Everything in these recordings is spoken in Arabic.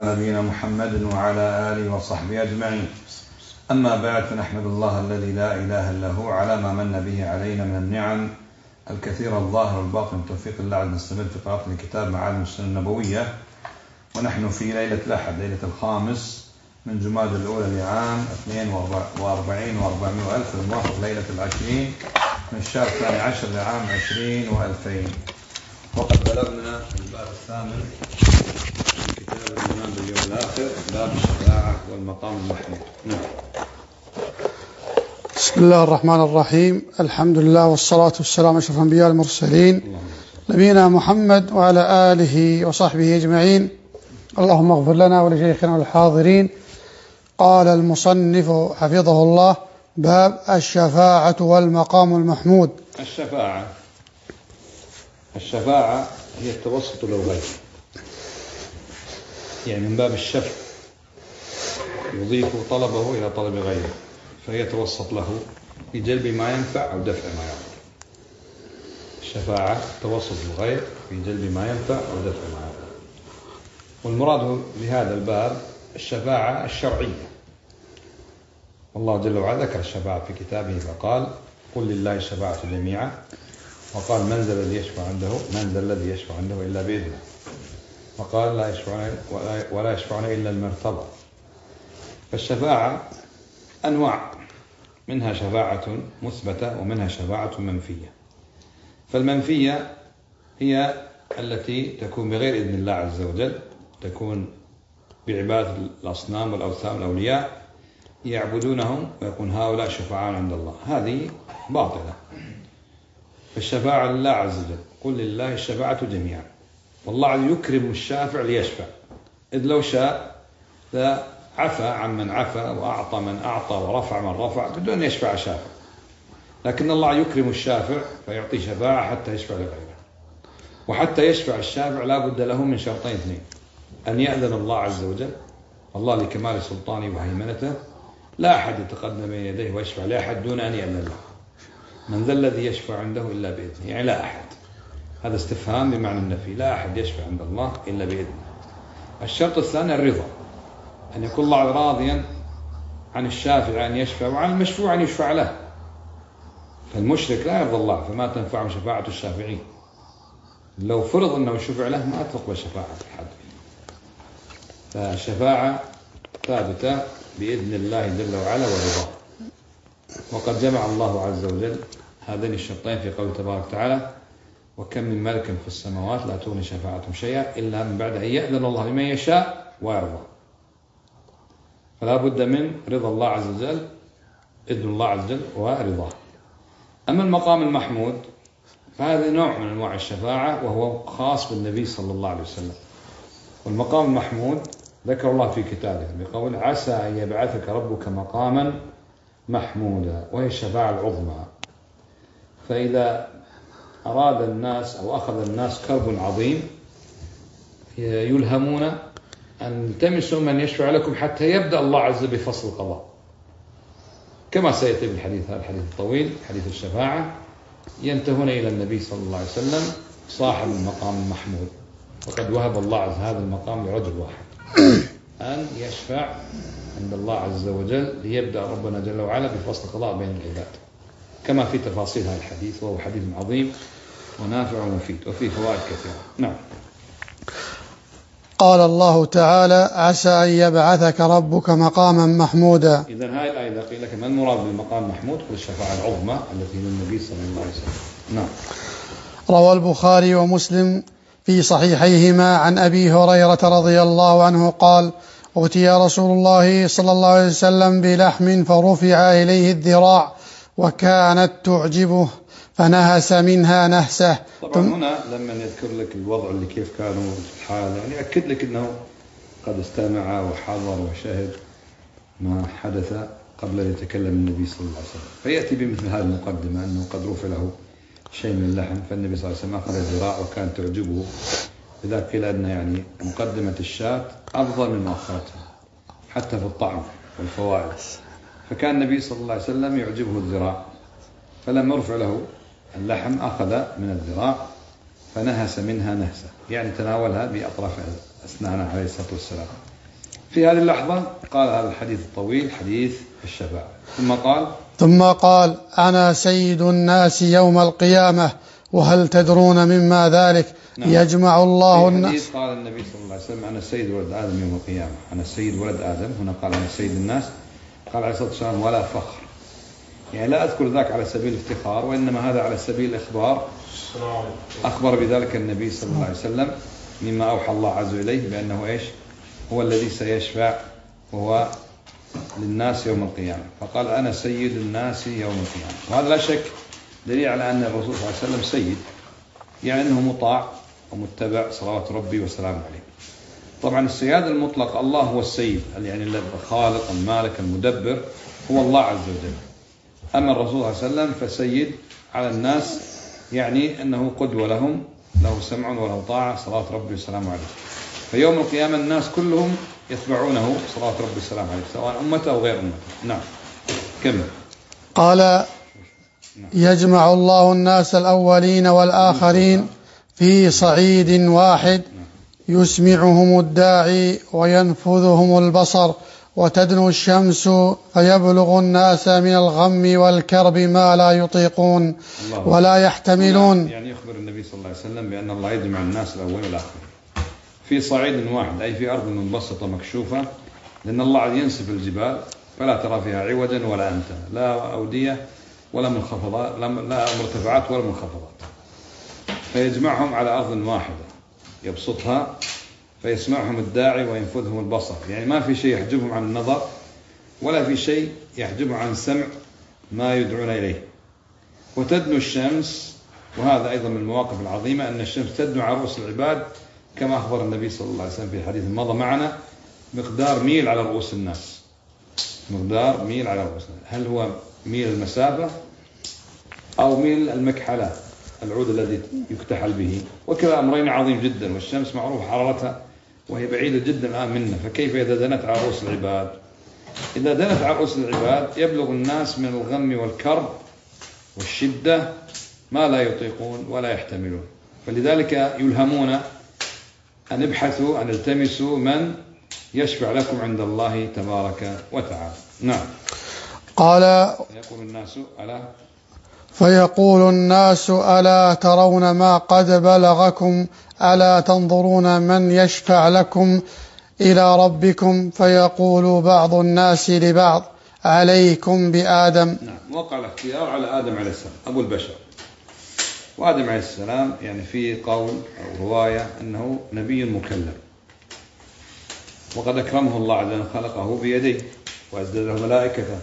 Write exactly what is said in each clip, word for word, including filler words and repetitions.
نبينا محمد وعلى آله وصحبه أجمعين. أما بعد، فنحمد الله الذي لا إله إلا هو على ما من به علينا من النعم الكثيرة الظاهرة والباطنة، توفيق الله عز نستمر في قراءة الكتاب معالم السنة النبوية، ونحن في ليلة الأحد، ليلة الخامس من جماد الأولى لعام اثنين وأربعين وأربعمائة ألف، الموافق ليلة العشرين من الشهر الثاني عشر لعام عشرين وألفين. وقد بلغنا الباب الثامن في كتاب الإيمان باليوم الآخر، باب الشفاعة والمقام المحمود. نعم. بسم الله الرحمن الرحيم. الحمد لله والصلاة والسلام على أشرف الأنبياء والمرسلين نبينا محمد وعلى آله وصحبه أجمعين. اللهم اغفر لنا ولشيخنا والحاضرين. قال المصنف حفظه الله: باب الشفاعة والمقام المحمود. الشفاعة الشفاعة هي التوسط للغير، يعني من باب الشفع، يضيف طلبه إلى طلب غيره فيتوسط له بجلب ما ينفع أو دفع ما يضر. الشفاعة توسط الغير في جلب ما ينفع أو دفع ما يضر. والمراد بهذا الباب الشفاعة الشرعية، والله جل وعلا ذكر الشفاعة في كتابه فقال: قل لله الشفاعة جميعا، وقال: من ذا الذي يشفع عنده من ذا الذي يشفع عنده إلا بإذنه، وقال: لا يشفعون ولا يشفعون إلا المرتضى. فالشفاعة أنواع، منها شفاعة مثبتة ومنها شفاعة منفية. فالمنفية هي التي تكون بغير إذن الله عز وجل، تكون بعبادة الأصنام والأوثان والأولياء يعبدونهم ويكون هؤلاء شفعاء عند الله، هذه باطلة. فالشفاعة لله عز وجل، قل لله الشفاعة جميعا، والله عز يكرم الشافع ليشفع، إذ لو شاء عفى عمن عفى وأعطى من أعطى ورفع من رفع بدون أن يشفع شافع، لكن الله يكرم الشافع فيعطي شفاعة حتى يشفع لغيره. وحتى يشفع الشافع لا بد له من شرطين اثنين: أن يأذن الله عز وجل، الله لكمال سلطانه وهيمنته لا أحد يتقدم بين يديه ويشفع لأحد دون أن يأذن له. من ذا الذي يشفع عنده إلا بإذنه، يعني لا أحد، هذا استفهام بمعنى النفي، لا أحد يشفع عند الله إلا بإذنه. الشرط الثاني الرضا، أن يكون الله راضيا عن الشافع أن يشفع وعن المشفوع أن يشفع له. فالمشرك لا يرضى الله فما تنفع شفاعة الشافعين، لو فرض أنه شفع له ما تقبل شفاعة أحد. فالشفاعة ثابتة بإذن الله جل وعلا ورضاه. وقد جمع الله عز وجل هذين الشرطين في قوله تبارك وتعالى: وكم من ملك في السماوات لا تغني شفاعتهم شيئا إلا من بعد أن يأذن الله لمن يشاء ويرضى. فلا بد من رضا الله عز وجل، إذن الله عز وجل ورضاه. أما المقام المحمود فهذا نوع من أنواع الشفاعة وهو خاص بالنبي صلى الله عليه وسلم. والمقام المحمود ذكر الله في كتابه بقول: عسى أن يبعثك ربك مقاما محمودا، وهي الشفاعة العظمى. فإذا أراد الناس أو أخذ الناس كرب عظيم يلهمون أن التمسوا من يشفع لكم حتى يبدأ الله عز وجل بفصل القضاء، كما سيأتي بالحديث، هذا الحديث الطويل حديث الشفاعة، ينتهون إلى النبي صلى الله عليه وسلم صاحب المقام المحمود. وقد وهب الله عز هذا المقام لرجل واحد أن يشفع عند الله عز وجل ليبدأ ربنا جل وعلا بفصل القضاء بين العباد، كما في تفاصيل هذا الحديث، وهو حديث عظيم ونافع ومفيد وفيه فوائد كثيرة. نعم. قال الله تعالى: عسى أن يبعثك ربك مقاما محمودا. إذن هاي الآية إذا قيل لك ما المراد بالمقام المحمود قل الشفاعة العظمى التي للنبي صلى الله عليه وسلم. نعم. روى البخاري ومسلم في صحيحيهما عن أبي هريرة رضي الله عنه قال: أتي رسول الله صلى الله عليه وسلم بلحم فرفع إليه الذراع وكانت تعجبه فنهس منها نهسة. طبعا هنا لما يذكر لك الوضع اللي كيف كانوا في الحال، يعني أكد لك أنه قد استمع وحضر وشهد ما حدث قبل أن يتكلم النبي صلى الله عليه وسلم، فيأتي بمثل هذه المقدمة أنه قد رفع له شيء من اللحم، فالنبي صلى الله عليه وسلم أخذ الذراع وكانت تعجبه. إذا قيل أن يعني مقدمة الشاة أفضل من مؤخرتها حتى في الطعم والفوائد، فكان النبي صلى الله عليه وسلم يعجبه الذراع، فلما رفع له اللحم أخذ من الذراع فنهس منها نهسة، يعني تناولها بأطراف أسنانه عليه الصلاة والسلام. في هذه اللحظة قال هذا الحديث الطويل حديث الشفاعة، ثم قال ثم قال أنا سيد الناس يوم القيامة وهل تدرون مما ذلك؟ نعم. يجمع الله في الناس. حديث قال النبي صلى الله عليه وسلم أنا سيد ولد آدم يوم القيامة، أنا سيد ولد آدم، هنا قال أنا سيد الناس، قال عليه الصلاة والسلام ولا فخر، يعني لا أذكر ذاك على سبيل الافتخار، وإنما هذا على سبيل الإخبار. أخبر بذلك النبي صلى الله عليه وسلم مما أوحى الله عز وجل إليه بأنه إيش هو الذي سيشفع وهو للناس يوم القيامة، فقال أنا سيد الناس يوم القيامة. وهذا لا شك دليل على أن الرسول صلى الله عليه وسلم سيد، يعني أنه مطاع ومتبع صلوات ربي وسلامه عليه. طبعا السيادة المطلق الله هو السيد، يعني الخالق المالك المدبر هو الله عز وجل. أما الرسول صلى الله عليه وسلم فسيد على الناس، يعني أنه قدوة لهم، له سمع وله طاعة صلوات ربي وسلامه عليه. فيوم القيامة الناس كلهم يتبعونه صلوات ربي وسلامه عليه، سواء أمته أو غير أمته. نعم كمل. قال يجمع الله الناس الأولين والآخرين في صعيد واحد يسمعهم الداعي وينفذهم البصر وتدنو الشمس فيبلغ الناس من الغم والكرب ما لا يطيقون ولا يحتملون. يعني يخبر النبي صلى الله عليه وسلم بأن الله يجمع الناس الأولين والآخرين في صعيد واحد، أي في أرض منبسطة مكشوفة، لأن الله ينسف الجبال فلا ترى فيها عوجا ولا أمتا، لا أودية ولا منخفضات، لا مرتفعات ولا منخفضات، فيجمعهم على أرض واحدة يبسطها فيسمعهم الداعي وينفذهم البصر، يعني ما في شيء يحجبهم عن النظر ولا في شيء يحجبهم عن سمع ما يدعون إليه. وتدنو الشمس، وهذا أيضا من المواقف العظيمة أن الشمس تدنو على رؤوس العباد كما أخبر النبي صلى الله عليه وسلم في الحديث الماضي معنا مقدار ميل على رؤوس الناس، مقدار ميل على رؤوس الناس. هل هو ميل المسافة أو ميل المكحلة، العود الذي يكتحل به؟ وكلا أمرين عظيم جدا، والشمس معروف حرارتها وهي بعيدة جدا الآن منا، فكيف إذا دنت على رؤوس العباد؟ إذا دنت على رؤوس العباد يبلغ الناس من الغم والكرب والشدة ما لا يطيقون ولا يحتملون، فلذلك يلهمون أن ابحثوا أن التمسوا من يشفع لكم عند الله تبارك وتعالى. نعم. قال فيقول الناس ألا فيقول الناس ألا ترون ما قد بلغكم ألا تنظرون من يشفع لكم إلى ربكم؟ فيقول بعض الناس لبعض عليكم بآدم. نعم. وقع الاختيار على آدم عليه السلام أبو البشر، وآدم عليه السلام يعني في قول أو رواية أنه نبي مكلم، وقد أكرمه الله عز وجل خلقه بيديه وأزداد له ملائكته،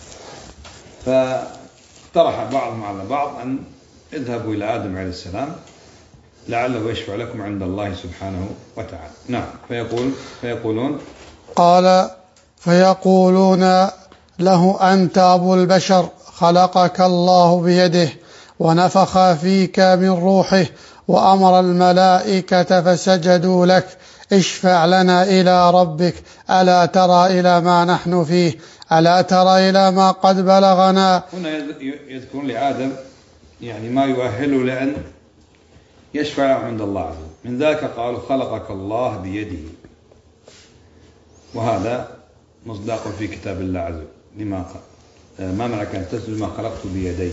فاقترح بعضهم على بعض أن اذهبوا إلى آدم عليه السلام لعله يشفع لكم عند الله سبحانه وتعالى. نعم. فيقول فيقولون قال فيقولون له أنت أبو البشر خلقك الله بيده ونفخ فيك من روحه وأمر الملائكة فسجدوا لك، اشفع لنا إلى ربك، ألا ترى إلى ما نحن فيه، ألا ترى إلى ما قد بلغنا. هنا يذكرون لآدم يعني ما يؤهله لأن يشفع عند الله عز وجل، من ذاك قالوا خلقك الله بيده، وهذا مصداق في كتاب الله عز وجل لما ما منعك أن تسجد ما خلقت بيدي.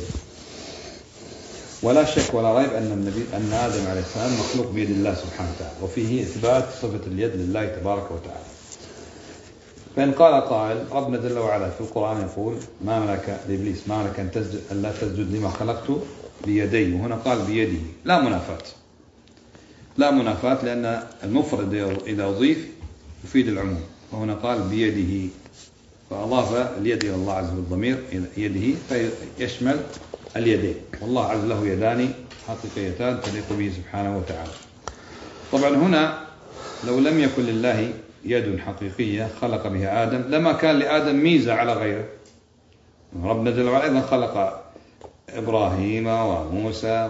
ولا شك ولا ريب أن النبي أن آدم عليه السلام مخلوق بيد الله سبحانه وتعالى، وفيه إثبات صفة اليد لله تبارك وتعالى. فإن قال قائل ربنا جل وعلا في القرآن يقول ما منعك لإبليس ما منعك أن تسجد أن لا تسجد لما خلقت بيدي، وهنا قال بيده، لا منافاة، لا منافاة، لأن المفرد إذا أضيف يفيد العموم، وهنا قال بيده فأضاف اليد إلى الله عز وجل الضمير إلى يده فيشمل اليدين، والله عز له يدان حقيقيتان تليق به سبحانه وتعالى. طبعا هنا لو لم يكن لله يد حقيقية خلق بها آدم لما كان لآدم ميزة على غيره. ربنا جل وعلا أيضا خلق إبراهيم وموسى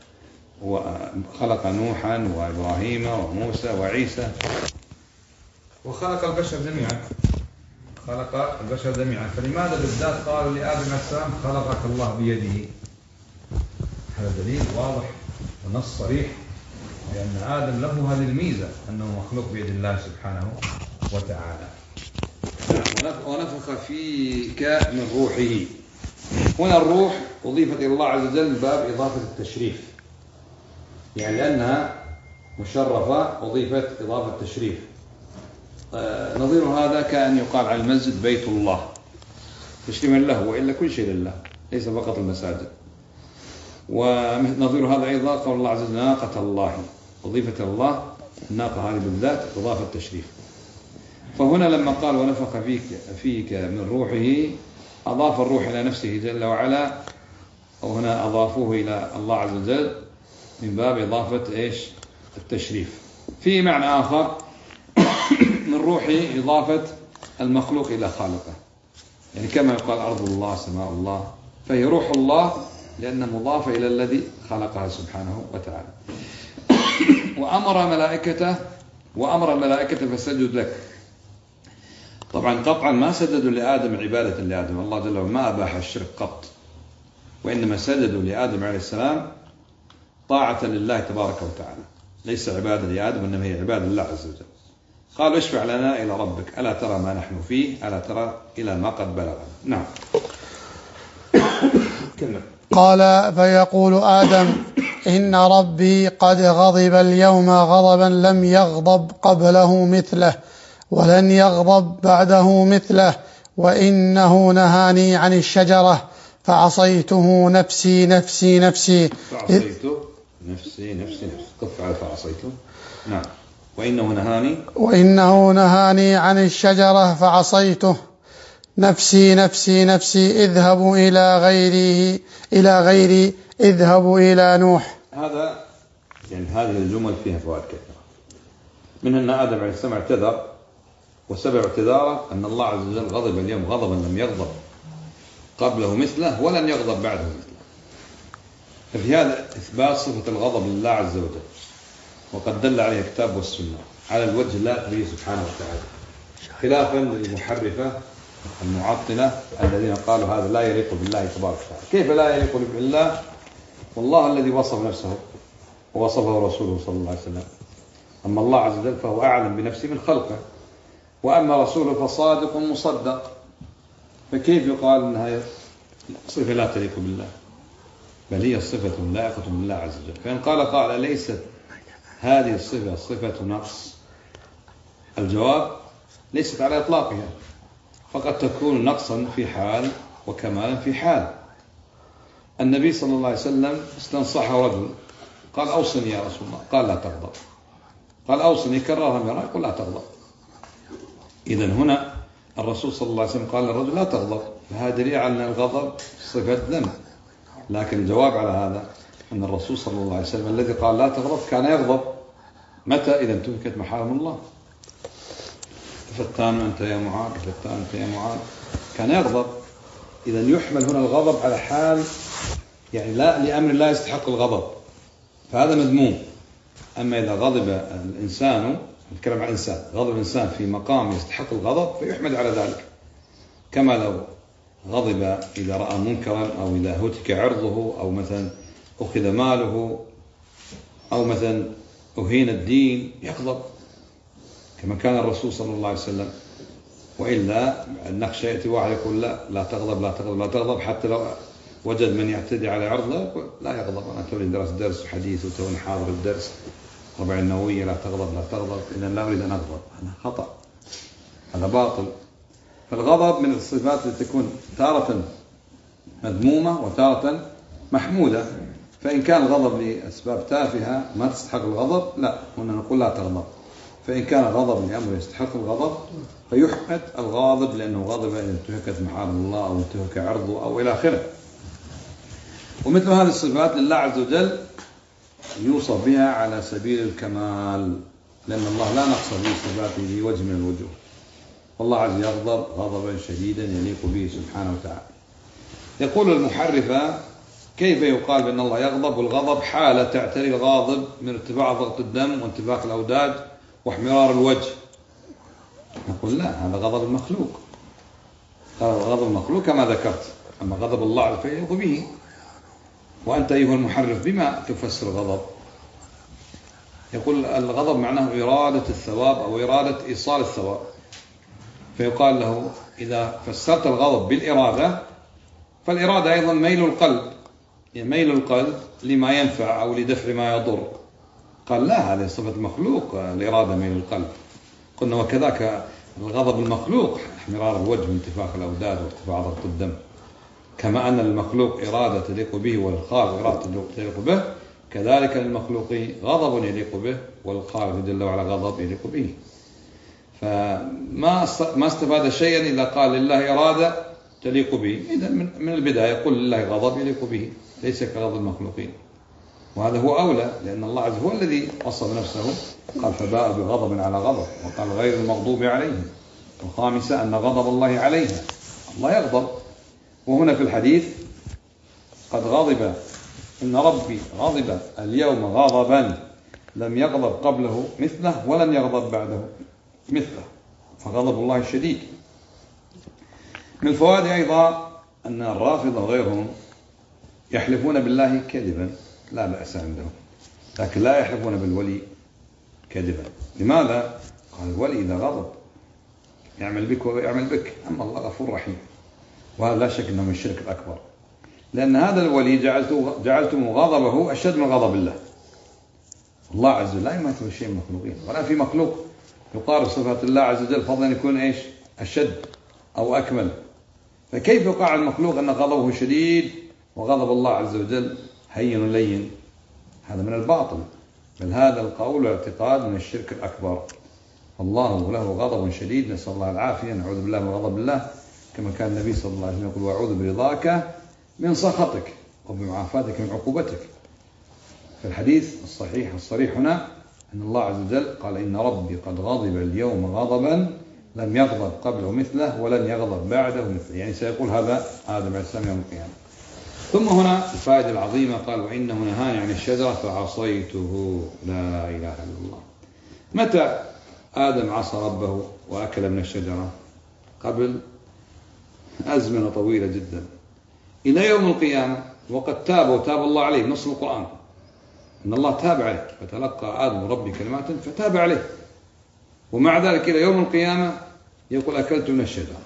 وخلق نوحا وإبراهيم وموسى وعيسى، وخلق البشر جميعا، خلق البشر جميعا، فلماذا بالذات قالوا لآدم عليه السلام خلقك الله بيده؟ هذا دليل واضح ونص صريح لأن آدم له هذه الميزة أنه مخلوق بيد الله سبحانه وتعالى. ونفخ فيك من روحه. هنا الروح أضيفت إلى الله عز وجل من باب إضافة التشريف، يعني لأنها مشرفة أضيفت إضافة التشريف. آه نظير هذا كأن يقال على المسجد بيت الله تشريفا له، وإلا كل شيء لله ليس فقط المساجد. ونظير هذا أيضا قول الله عز وجل ناقة الله، أضيفت إلى الله الناقة هذه بالذات إضافة التشريف. فهنا لما قال ونفخ فيك, فيك من روحه أضاف الروح إلى نفسه جل وعلا، وهنا أضافوه إلى الله عز وجل من باب إضافة إيش؟ التشريف. في معنى آخر من روحه إضافة المخلوق إلى خالقه، يعني كما يقال أرض الله سماء الله، فهي روح الله لأنها مضافة إلى الذي خلقها سبحانه وتعالى. وأمر ملائكته وأمر الملائكة فسجد لك. طبعا قطعا ما سجدوا لآدم عبادة لآدم، الله جل وعلا ما أباح الشرك قط، وإنما سجدوا لآدم عليه السلام طاعة لله تبارك وتعالى، ليس عبادة لآدم إنما هي عبادة لله عز وجل. قالوا اشفع لنا إلى ربك ألا ترى ما نحن فيه ألا ترى إلى ما قد بلغنا. نعم. قال فيقول آدم إن ربي قد غضب اليوم غضبا لم يغضب قبله مثله ولن يغضب بعده مثله، وإنه نهاني عن الشجرة فعصيته نفسي نفسي نفسي فعصيته نفسي نفسي نفسي قف على فعصيته. نعم. وإنه نهاني وإنه نهاني عن الشجرة فعصيته نفسي نفسي نفسي اذهبوا إلى غيره إلى غيري اذهبوا إلى نوح. هذا يعني هذه الجمل فيها فوائد كثيرة، منها أن آدم عليه السلام اعتذر، وسبب اعتذاره أن الله عز وجل غضب اليوم غضبا لم يغضب قبله مثله ولن يغضب بعده مثله. ففي هذا إثبات صفة الغضب لله عز وجل، وقد دل عليه الكتاب والسنة على الوجه اللائق به سبحانه وتعالى، خلافا للمحرفة المعطلة الذين قالوا هذا لا يليق بالله تبارك وتعالى. كيف لا يليق بالله والله الذي وصف نفسه ووصفه رسوله صلى الله عليه وسلم؟ أما الله عز وجل فهو أعلم بنفسه من خلقه، وأما رسوله فصادق مصدق، فكيف يقال أنها صفة لا تليق بالله؟ بل هي صفة لائقة بالله عز وجل. فإن قال قال ليست هذه الصفة صفة نقص، الجواب ليست على إطلاقها، فقد تكون نقصا في حال وكمالا في حال. النبي صلى الله عليه وسلم استنصحه رجل قال أوصني يا رسول الله، قال لا تغضب، قال أوصني كررها مرة يقول لا تغضب. إذن هنا الرسول صلى الله عليه وسلم قال للرجل لا تغضب، فهذا دليل على أن الغضب صفة ذنب. لكن الجواب على هذا أن الرسول صلى الله عليه وسلم الذي قال لا تغضب كان يغضب متى؟ إذا انتهكت محارم الله. فتان أنت يا معاذ، فتان أنت يا معاذ، كان يغضب. إذا يحمل هنا الغضب على حال يعني لا لأمر لا يستحق الغضب، فهذا مذموم. أما إذا غضب الإنسان، نتكلم عن الإنسان، غضب الإنسان في مقام يستحق الغضب فيحمد على ذلك، كما لو غضب إذا رأى منكرا أو إذا هتك عرضه أو مثلا أخذ ماله أو مثلا أهين الدين يغضب كما كان الرسول صلى الله عليه وسلم. وإلا النخشة يأتي واحد يقول لا لا تغضب لا تغضب لا تغضب، حتى لو وجد من يعتدي على عرضه لا يغضب. أنا تولي درس درس حديث وتوني حاضر الدرس ربع النووية لا تغضب لا تغضب، إذا لا أريد أن أغضب، هذا خطأ، هذا باطل. فالغضب من الصفات التي تكون تارة مذمومة وتارة محمودة. فإن كان الغضب لأسباب تافهة ما تستحق الغضب لا، هنا نقول لا تغضب. فإن كان غضب لأمر يستحق الغضب فيحمد الغاضب لأنه غضب إن انتهكت محارم الله أو انتهك عرضه أو إلى آخره. ومثل هذه الصفات لله عز وجل يوصف بها على سبيل الكمال، لأن الله لا نقص في صفاته بوجه من الوجوه، والله عز يغضب غضبا شديدا يليق به سبحانه وتعالى. يقول المحرفة كيف يقال بأن الله يغضب والغضب حالة تعتري الغاضب من ارتفاع ضغط الدم وانتفاخ الأوداج واحمرار الوجه؟ نقول لا، هذا غضب المخلوق، غضب المخلوق كما ذكرت، أما غضب الله فيليق به. وأنت أيها المحرف بما تفسر الغضب؟ يقول الغضب معناه إرادة الثواب أو إرادة إيصال الثواب، فيقال له إذا فسرت الغضب بالإرادة فالإرادة أيضا ميل القلب، يعني ميل القلب لما ينفع أو لدفع ما يضر. قال لا، هذه صفة المخلوق الإرادة ميل القلب. قلنا وكذاك الغضب المخلوق احمرار الوجه وانتفاخ الأوداد وارتفاع ضغط الدم، كما أن المخلوق إرادة تليق به والخالق إرادة تليق به، كذلك للمخلوق غضب يليق به والخالق جل وعلا غضب يليق به. فما ما استفاد شيئا إذا قال لله إرادة تليق به. إذا من البداية يقول لله غضب يليق به ليس كغضب المخلوقين، وهذا هو أولى، لأن الله عز وجل هو الذي وصف نفسه قال فباء بغضب على غضب، وقال غير المغضوب عليهم. الخامسة أن غضب الله عليها، الله يغضب. وهنا في الحديث قد غضب إن ربي غضب اليوم غضبا لم يغضب قبله مثله ولن يغضب بعده مثله، فغضب الله شديد. من الفوائد أيضا أن الرافضة وغيرهم يحلفون بالله كذبا لا بأس عندهم، لكن لا يحلفون بالولي كذبا. لماذا؟ قال الولي إذا غضب يعمل بك ويعمل بك، أما الله غفور رحيم. وهذا لا شك أنه من الشرك الأكبر، لأن هذا الولي جعلتم غضبه أشد من غضب الله. الله عز وجل لا يماثل شيء من المخلوقين، ولا في مخلوق يقارب صفات الله عز وجل فضلا يكون إيش أشد أو أكمل. فكيف يقع المخلوق أن غضبه شديد وغضب الله عز وجل هين لين؟ هذا من الباطل، بل هذا القول والاعتقاد من الشرك الأكبر. الله له غضب شديد، نسأل الله العافية، نعوذ بالله من غضب الله، كما كان النبي صلى الله عليه وسلم يقول وأعوذ برضاك من سخطك وبمعافاتك من عقوبتك. في الحديث الصحيح الصريح هنا أن الله عز وجل قال إن ربي قد غضب اليوم غضبا لم يغضب قبله مثله ولن يغضب بعده مثله، يعني سيقول هذا آدم عليه السلام يوم القيامة. ثم هنا الفائدة العظيمة قال وإنه نهاني عن الشجرة فعصيته، لا إله إلا الله. متى آدم عصى ربه وأكل من الشجرة؟ قبل أزمنة طويلة جدا إلى يوم القيامة، وقد تاب وتاب الله عليه، نص القرآن إن الله تاب عليه فتلقى آدم ربي كلمات فتاب عليه، ومع ذلك إلى يوم القيامة يقول أكلت من الشجرة.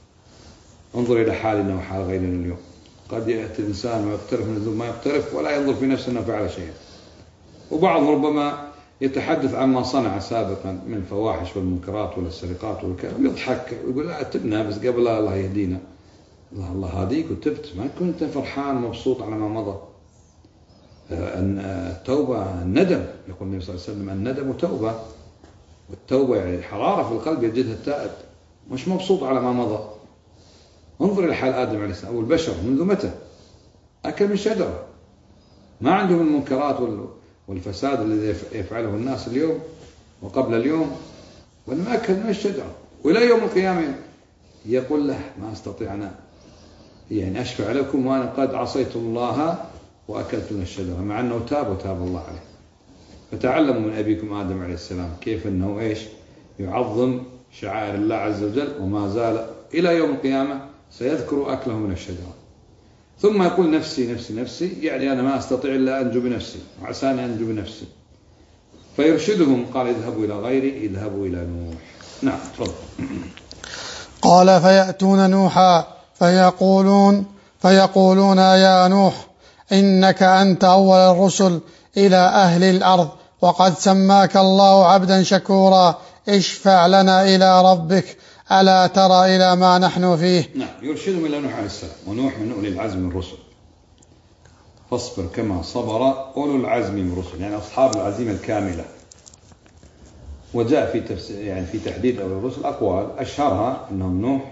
انظر إلى حالنا وحال غيرنا اليوم، قد يأتي الإنسان ويقترف من الذنوب ما يقترف ولا ينظر في نفسه أنه فعل شيئا، وبعض ربما يتحدث عما صنع سابقا من الفواحش والمنكرات والسرقات والكلام، يضحك ويقول لا تبنا بس قبل الله يهدينا. الله الله هاديك وتبت، ما كنت فرحان ومبسوط على ما مضى. التوبة الندم، يقول النبي صلى الله عليه وسلم الندم توبة، والتوبة يعني حرارة في القلب يجدها التائب، مش مبسوط على ما مضى. انظر إلى حال آدم عليه السلام والبشر منذ متى أكل من شجرة، ما عندهم المنكرات والفساد الذي يفعله الناس اليوم وقبل اليوم، ولم أكل من الشجرة. وإلى يوم القيامة يقول له ما أستطيع أنا يعني أشفع لكم وأنا قد عصيت الله وأكلت من الشجرة، مع أنه تاب وتاب الله عليه. فتعلموا من أبيكم آدم عليه السلام كيف أنه إيش يعظم شعائر الله عز وجل، وما زال إلى يوم القيامة سيذكر أكله من الشجرة. ثم يقول نفسي نفسي نفسي، يعني أنا ما أستطيع إلا أنجو بنفسي وعساني أنجو بنفسي. فيرشدهم قال اذهبوا إلى غيري، اذهبوا إلى نوح. نعم تفضل. قال فيأتون نوحا فيقولون فيقولون يا نوح إنك أنت أول الرسل إلى أهل الأرض، وقد سماك الله عبدا شكورا، اشفع لنا إلى ربك، ألا ترى إلى ما نحن فيه. نعم يرشدهم إلى نوح عليه السلام، ونوح من أولي العزم من الرسل، فاصبر كما صبر أولو العزم من الرسل، يعني أصحاب العزيمة الكاملة. وجاء في تفسير يعني في تحديد أولي الرسل أقوال، أشهرها أنهم نوح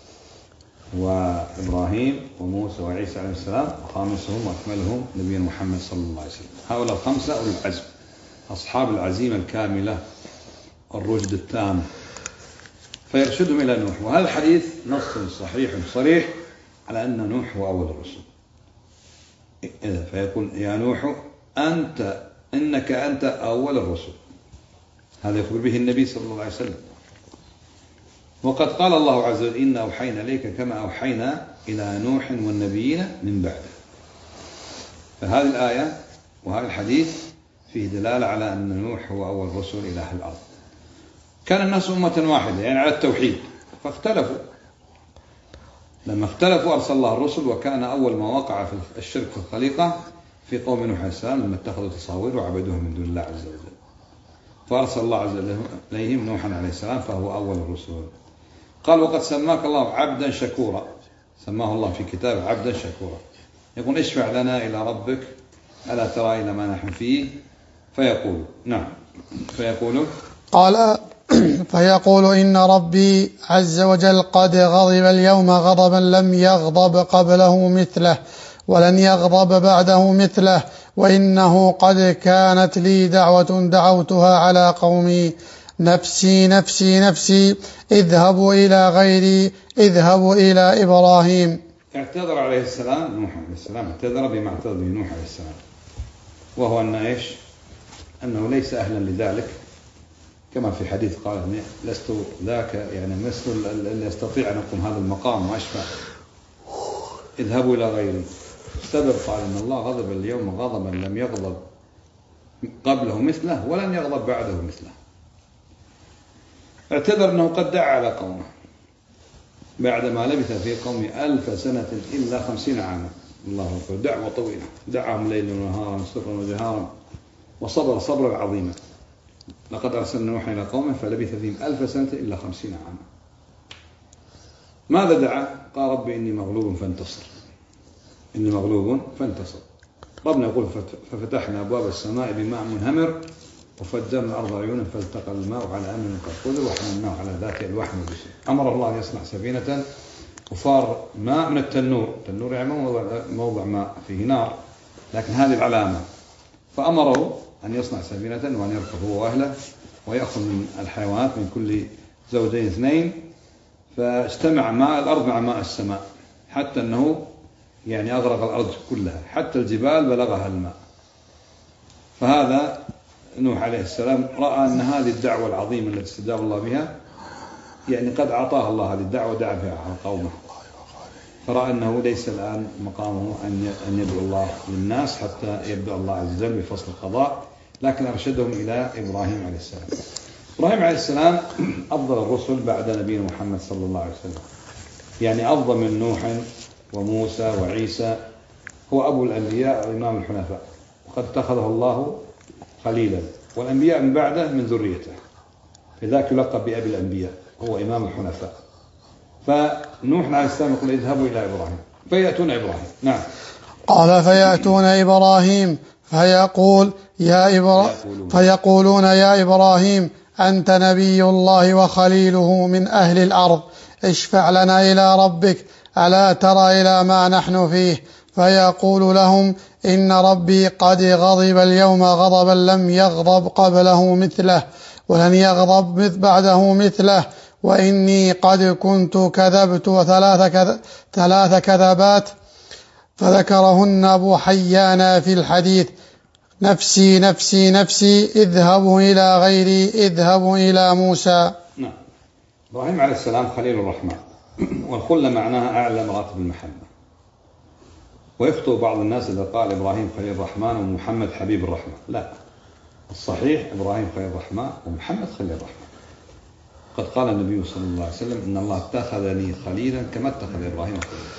وإبراهيم وموسى وعيسى عليه السلام، وخامسهم وأكملهم نبينا محمد صلى الله عليه وسلم. هؤلاء الخمسة أولي العزم، أصحاب العزيمة الكاملة، الرشد التام. فيرشدهم إلى نوح، وهذا الحديث نص صحيح صريح على أن نوح هو أول الرسل. فيقول يا نوح أنت إنك أنت أول الرسل، هذا يخبر به النبي صلى الله عليه وسلم. وقد قال الله عز وجل إنا أوحينا إليك كما أوحينا إلى نوح والنبيين من بعده. فهذه الآية وهذا الحديث فيه دلالة على أن نوح هو أول الرسل إلى أهل الأرض. كان الناس أمة واحدة يعني على التوحيد، فاختلفوا. لما اختلفوا أرسل الله الرسل، وكان أول ما وقع في الشرك في الخليقة في قوم نوح عليه السلام لما اتخذوا تصاوير وعبدوها من دون الله عز وجل، فأرسل الله عز وجل إليهم نوحا عليه السلام فهو أول الرسل. قال وقد سماك الله عبدا شكورا، سماه الله في كتابه عبدا شكورا، يقول اشفع لنا إلى ربك ألا ترى إلى ما نحن فيه، فيقول نعم فيقول قال فيقول إن ربي عز وجل قد غضب اليوم غضبا لم يغضب قبله مثله ولن يغضب بعده مثله، وإنه قد كانت لي دعوة دعوتها على قومي نفسي نفسي نفسي اذهبوا إلى غيري اذهبوا إلى إبراهيم. اعتذر عليه السلام نوح عليه السلام، اعتذر بما اعتذر به نوح عليه السلام، وهو أن إيش؟ أنه ليس أهلا لذلك، كما في حديث قال لست ذاك يعني مثل اللي يستطيع أن يقوم هذا المقام وأشفع، اذهبوا إلى غيري. استدر قال إن الله غضب اليوم غضبا لم يغضب قبله مثله ولن يغضب بعده مثله. اعتذر أنه قد دعا على قومه بعدما لبث في قومه ألف سنة إلا خمسين عاما، الله أكبر، دعوة طويلة، دعاهم ليلا ونهارا سرا وجهارا وصبر صبرا عظيما. لقد أرسلنا نوحا إلى قومه فلبث فيهم ألف سنة إلا خمسين عاما. ماذا دعا؟ قال ربي إني مغلوب فانتصر، إني مغلوب فانتصر. ربنا يقول ففتحنا أبواب السماء بماء منهمر وفجرنا الأرض عيونا فالتقى الماء على أمر قد قدر وحملناه على ذات ألواح وبشر. أمر الله أن يصنع سفينة وفار ماء من التنور، التنور يعني موضع, موضع ماء فيه نار، لكن هذه العلامة. فأمره أن يصنع سفينة وأن يركب هو وأهله ويأخذ من الحيوانات من كل زوجين اثنين، فاجتمع ماء الأرض مع ماء السماء حتى أنه يعني أغرق الأرض كلها، حتى الجبال بلغها الماء. فهذا نوح عليه السلام رأى أن هذه الدعوة العظيمة التي استجاب الله بها يعني قد أعطاها الله هذه الدعوة ودعا فيها على قومه، فرأى أنه ليس الآن مقامه أن يدعو الله للناس حتى يبدأ الله عز وجل بفصل القضاء، لكن أرشدهم إلى إبراهيم عليه السلام. إبراهيم عليه السلام أفضل الرسل بعد نبينا محمد صلى الله عليه وسلم، يعني أفضل من نوح وموسى وعيسى، هو أبو الأنبياء وإمام الحنفاء، وقد اتخذه الله خليلا، والأنبياء من بعده من ذريته، لذلك يلقب بأبي الأنبياء، هو إمام الحنفاء. فنوح عليه السلام يقول اذهبوا إلى إبراهيم فيأتون إبراهيم. نعم. قال فيأتون إبراهيم فيقول يا إبراهيم فيقولون يا إبراهيم أنت نبي الله وخليله من أهل الأرض، اشفع لنا إلى ربك ألا ترى إلى ما نحن فيه. فيقول لهم إن ربي قد غضب اليوم غضبا لم يغضب قبله مثله ولن يغضب بعده مثله، وإني قد كنت كذبت ثلاث, كذ... ثلاث كذبات فذكرهن أبو حيان في الحديث نفسي نفسي نفسي اذهبوا إلى غيري اذهبوا إلى موسى. نعم. إبراهيم عليه السلام خليل الرحمن، والخلة معناها أعلى مراتب المحبة، ويخطئ بعض الناس إذا قال إبراهيم خليل الرحمن ومحمد حبيب الرحمن، لا، الصحيح إبراهيم خليل الرحمن ومحمد خليل الرحمن. قد قال النبي صلى الله عليه وسلم إن الله اتخذني خليلا كما اتخذ إبراهيم خليلا.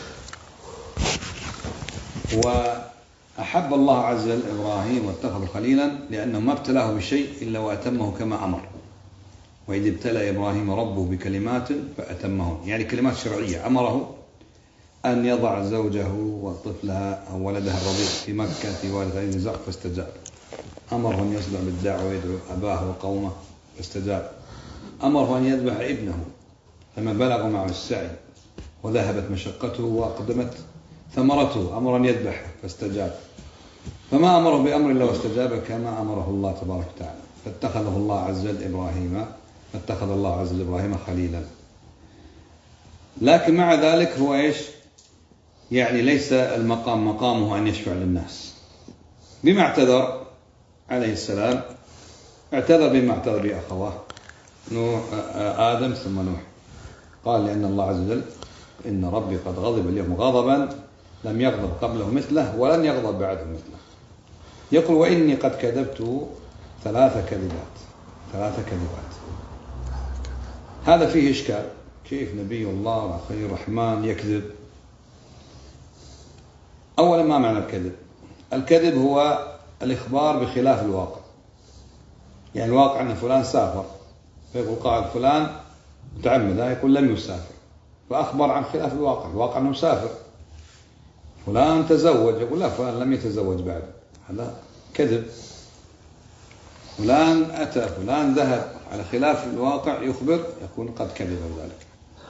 وأحب الله عز وجل إبراهيم واتخذ خليلا لأنه ما ابتلاه بشيء إلا وأتمه كما أمر، وإذ ابتلى إبراهيم ربه بكلمات فأتمهن، يعني كلمات شرعية. أمره أن يضع زوجه وطفلها أو ولدها الرضيع في مكة في وادي غير ذي زرع فاستجاب. أمره أن يصدع بالدعوة ويدعو أباه وقومه فاستجاب. أمره أن يذبح ابنه فما بلغ معه السعي وذهبت مشقته وأقدمت ثمرته، أمر أن يذبح فاستجاب. فما أمره بأمر الله واستجاب كما أمره الله تبارك وتعالى، فاتخذه الله عز وجل إبراهيم فاتخذ الله عز وجل إبراهيم خليلا. لكن مع ذلك هو إيش؟ يعني ليس المقام مقامه أن يشفع للناس. بما اعتذر عليه السلام، اعتذر بما اعتذر به أخواه نوح آدم ثم نوح. قال لأن الله عز وجل إن ربي قد غضب اليوم غضبا لم يغضب قبله مثله ولن يغضب بعده مثله. يقول وإني قد كذبت ثلاث كذبات ثلاث كذبات. هذا فيه إشكال، كيف نبي الله خليل الرحمن يكذب؟ أولا ما معنى الكذب؟ الكذب هو الإخبار بخلاف الواقع. يعني الواقع أن فلان سافر، فيقول قائل فلان متعمد، يقول لم يسافر، فأخبر عن خلاف الواقع. الواقع أنه مسافر. فلان تزوج، يقول لا فلان لم يتزوج بعد، هذا كذب. فلان أتى، فلان ذهب، على خلاف الواقع يخبر، يكون قد كذب ذلك.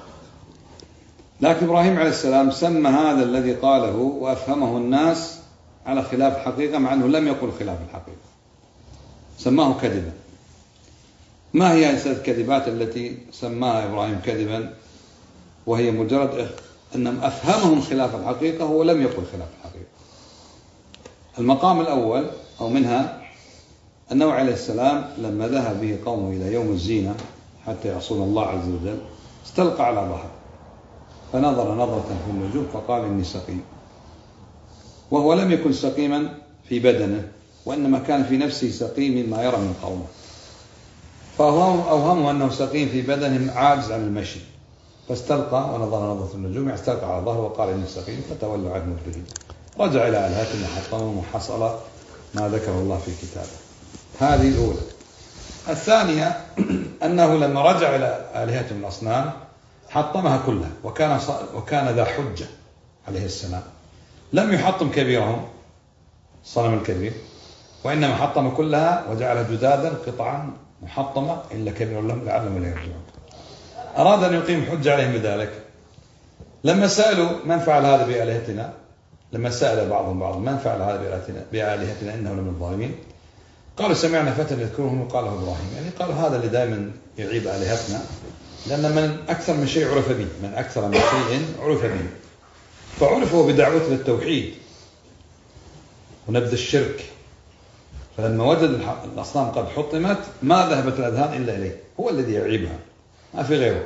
لكن إبراهيم عليه السلام سمى هذا الذي قاله وأفهمه الناس على خلاف الحقيقة، مع أنه لم يقل خلاف الحقيقة، سماه كذبا. ما هي الكذبات التي سماها إبراهيم كذبا وهي مجرد أنهم أفهمهم خلاف الحقيقة هو لم يقل خلاف الحقيقة؟ المقام الأول أو منها أنه عليه السلام لما ذهب به قومه إلى يوم الزينة حتى يعصون الله عز وجل استلقى على ظهره فنظر نظرة في النجوم فقال إني سقيم، وهو لم يكن سقيما في بدنه، وإنما كان في نفسه سقيم مما يرى من قومه، فأوهموا أنه سقيم في بدنه عاجز عن المشي، فاستلقى ونظر نظرة النجوم استلقى على ظهره وقال إني سقيم، فتولوا عنه مدبرين. رجع إلى آلهتهم وحطمهم وحصل ما ذكر الله في كتابه. هذه الأولى. الثانية أنه لما رجع إلى آلهتهم الأصنام حطمها كلها، وكان وكان ذا حجة عليه السلام، لم يحطم كبيرهم الصنم الكبير، وإنما حطم كلها وجعلها جدادا قطعا محطمة إلا كبير لهم لعلهم لا يرجعون. أراد أن يقيم حجة عليهم بذلك. لما سألوا من فعل هذا بآلهتنا، لما سأل بعضهم بعض من فعل هذا بآلهتنا إنه لمن الظالمين، قالوا سمعنا فتى يذكرهم وقاله إبراهيم. يعني قالوا هذا اللي دائما يعيب آلهتنا، لأن من أكثر من شيء عرف به، من أكثر من شيء عرف به، فعرفوا بدعوة للتوحيد ونبذ الشرك. فلما وجد الأصنام قد حطمت ما ذهبت الأذهان إلا إليه، هو الذي يعيبها ما في غيره.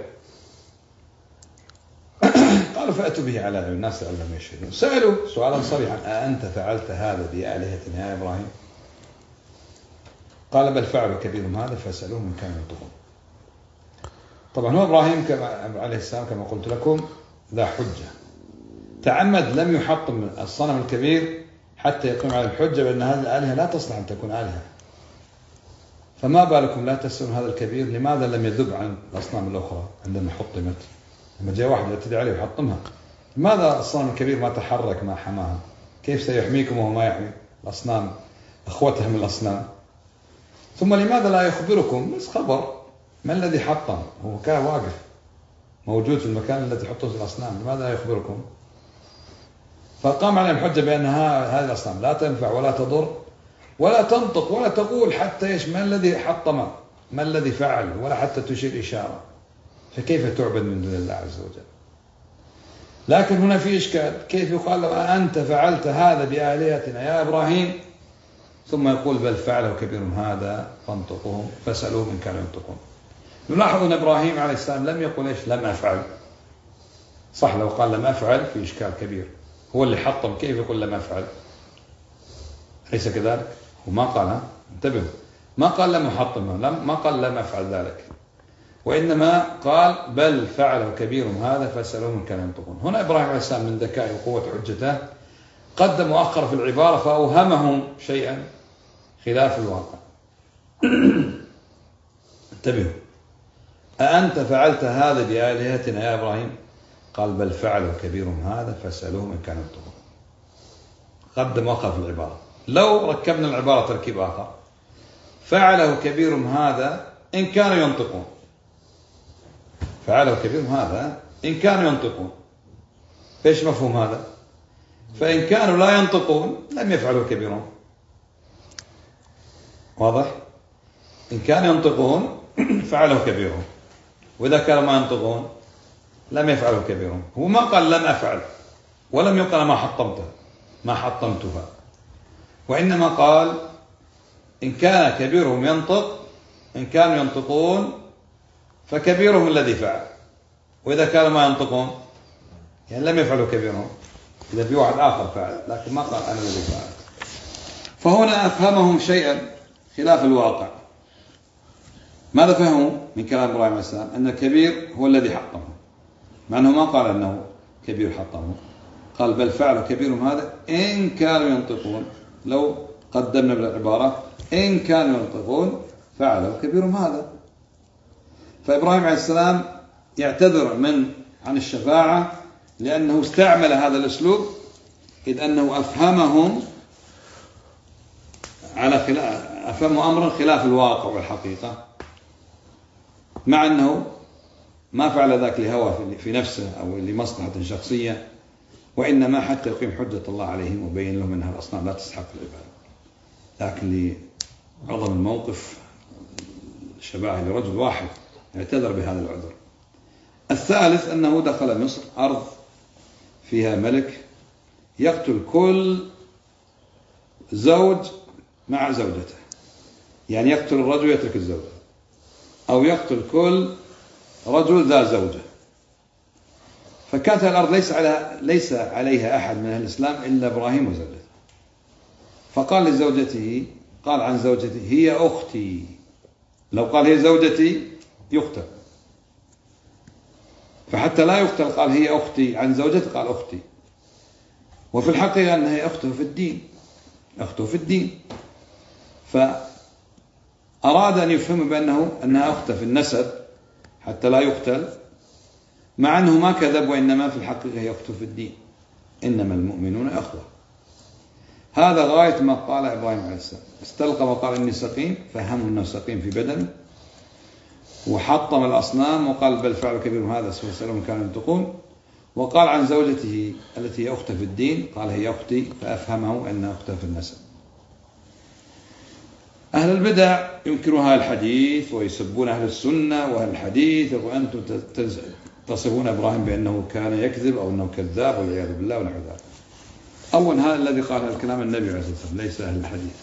قالوا فأتوا به على أعين الناس لعلهم يشهدون. سألوا سؤالا صريحا أأنت فعلت هذا بآلهتنا يا إبراهيم؟ قال بل فعلوا كبيرهم هذا فاسألوهم من كانوا ينطقون. طبعا هو إبراهيم كما عليه السلام كما قلت لكم ذا حجة، تعمد لم يحطم الصنم الكبير حتى يقيم على الحجة بأن هذه الآلهة لا تصلح أن تكون آلهة. فما بالكم لا تسألون هذا الكبير لماذا لم يذب عن الأصنام الأخرى عندما حطمت؟ لما جاء واحد يعتدي عليه ويحطمها، لماذا الصنم الكبير ما تحرك ما حماها؟ كيف سيحميكم وهو ما يحمي الأصنام أخوتها من الأصنام؟ ثم لماذا لا يخبركم بس خبر ما الذي حطم؟ هو كان واقف موجود في المكان الذي حطه الأصنام، لماذا لا يخبركم؟ فقام عليهم الحجة بأن هذه الأصنام لا تنفع ولا تضر ولا تنطق ولا تقول حتى إيش ما الذي حطم ما الذي فعل، ولا حتى تشير إشارة، فكيف تعبد من دون الله عز وجل؟ لكن هنا في إشكال، كيف يقال له أنت فعلت هذا بآلهتنا يا إبراهيم، ثم يقول بل فعله كبيرهم هذا فانطقوهم فاسألوهم إن كانوا ينطقون. نلاحظ أن إبراهيم عليه السلام لم يقل إيش لم أفعل. صح لو قال لم أفعل في إشكال كبير، هو اللي حطم كيف يقول لم أفعل؟ ليس كذلك؟ وما قال انتبهوا ما قال لم أحطم، لم ما قال لم أفعل ذلك، وإنما قال بل فعله كبيرهم هذا فاسألوهم إن كانوا ينطقون. هنا إبراهيم عليه السلام من ذكاء وقوة حجته قدم وأخر في العبارة فأوهمهم شيئا خلاف الواقع. انتبهوا أأنت فعلت هذا بآلهتنا يا إبراهيم؟ قال بل فعلوا كبيرهم هذا فاسألوهم إن كانوا ينطقون. قدم وأخر في العبارة. لو ركبنا العبارة تركيب آخر فعله كبيرهم هذا إن كانوا ينطقون، فعله كبيرهم هذا إن كانوا ينطقون، فإيش مفهوم هذا؟ فإن كانوا لا ينطقون لم يفعلوا كبيرهم. واضح؟ إن كانوا ينطقون فعلوا كبيرهم، وإذا كانوا ما ينطقون لم يفعلوا كبيرهم. هو ما قال لم أفعل ولم يقل ما حطمته ما حطمتها، وإنما قال إن كان كبيرهم ينطق إن كانوا ينطقون فكبيرهم الذي فعل، وإذا كانوا ما ينطقون يعني لم يفعلوا كبيرهم، إذا في واحد آخر فعل، لكن ما قال أنا الذي فعل. فهنا أفهمهم شيئا خلاف الواقع. ماذا فهموا من كلام إبراهيم عليه السلام؟ أن الكبير هو الذي حطمه، مع أنه ما قال أنه كبير حطمه، قال بل فعل كبيرهم هذا إن كانوا ينطقون. لو قدمنا بالعبارة إن كانوا ينطقون فعلوا كبيرهم هذا. فإبراهيم عليه السلام يعتذر من عن الشفاعة لأنه استعمل هذا الأسلوب، إذ أنه أفهمهم على خلاف أفهموا أمرا خلاف الواقع والحقيقة، مع أنه ما فعل ذاك لهوى في نفسه أو لمصلحة شخصية، وإنما حتى يقيم حجة الله عليهم وبين لهم أنها الأصنام لا تستحق العبادة. لكن لعظم الموقف شباهه لرجل واحد اعتذر بهذا العذر. الثالث أنه دخل مصر، أرض فيها ملك يقتل كل زوج مع زوجته، يعني يقتل الرجل يترك الزوجة، أو يقتل كل رجل ذا زوجة. فكانت الأرض ليس عليها, ليس عليها أحد من أهل الإسلام إلا إبراهيم وزوجته. فقال لزوجته، قال عن زوجته هي أختي. لو قال هي زوجتي يقتل، فحتى لا يقتل قال هي أختي، عن زوجته قال أختي. وفي الحقيقة أنها هي أخته في الدين، أخته في الدين. فأراد أن يفهم بأنه أنها أخته في النسب حتى لا يقتل، مع أنه ما كذب، وإنما في الحقيقة هي أخته في الدين، إنما المؤمنون أخوة. هذا غاية ما قال إبراهيم عليه السلام. استلقى وقال إني سقيم، فهمه أنه سقيم في بدنه، وحطم الأصنام وقال بل فعل كبير هذا سوى كانوا ينطقون. وقال عن زوجته التي هي أخته في الدين قال هي أختي، فأفهمه أنها أخته في النسب. أهل البدع ينكرون الحديث ويسبون أهل السنة وأهل الحديث، وأنتم تصفون إبراهيم بأنه كان يكذب أو أنه كذاب والعياذ بالله ونحو ذلك. أولا هذا الذي قال الكلام النبي عليه الصلاة والسلام، ليس أهل الحديث.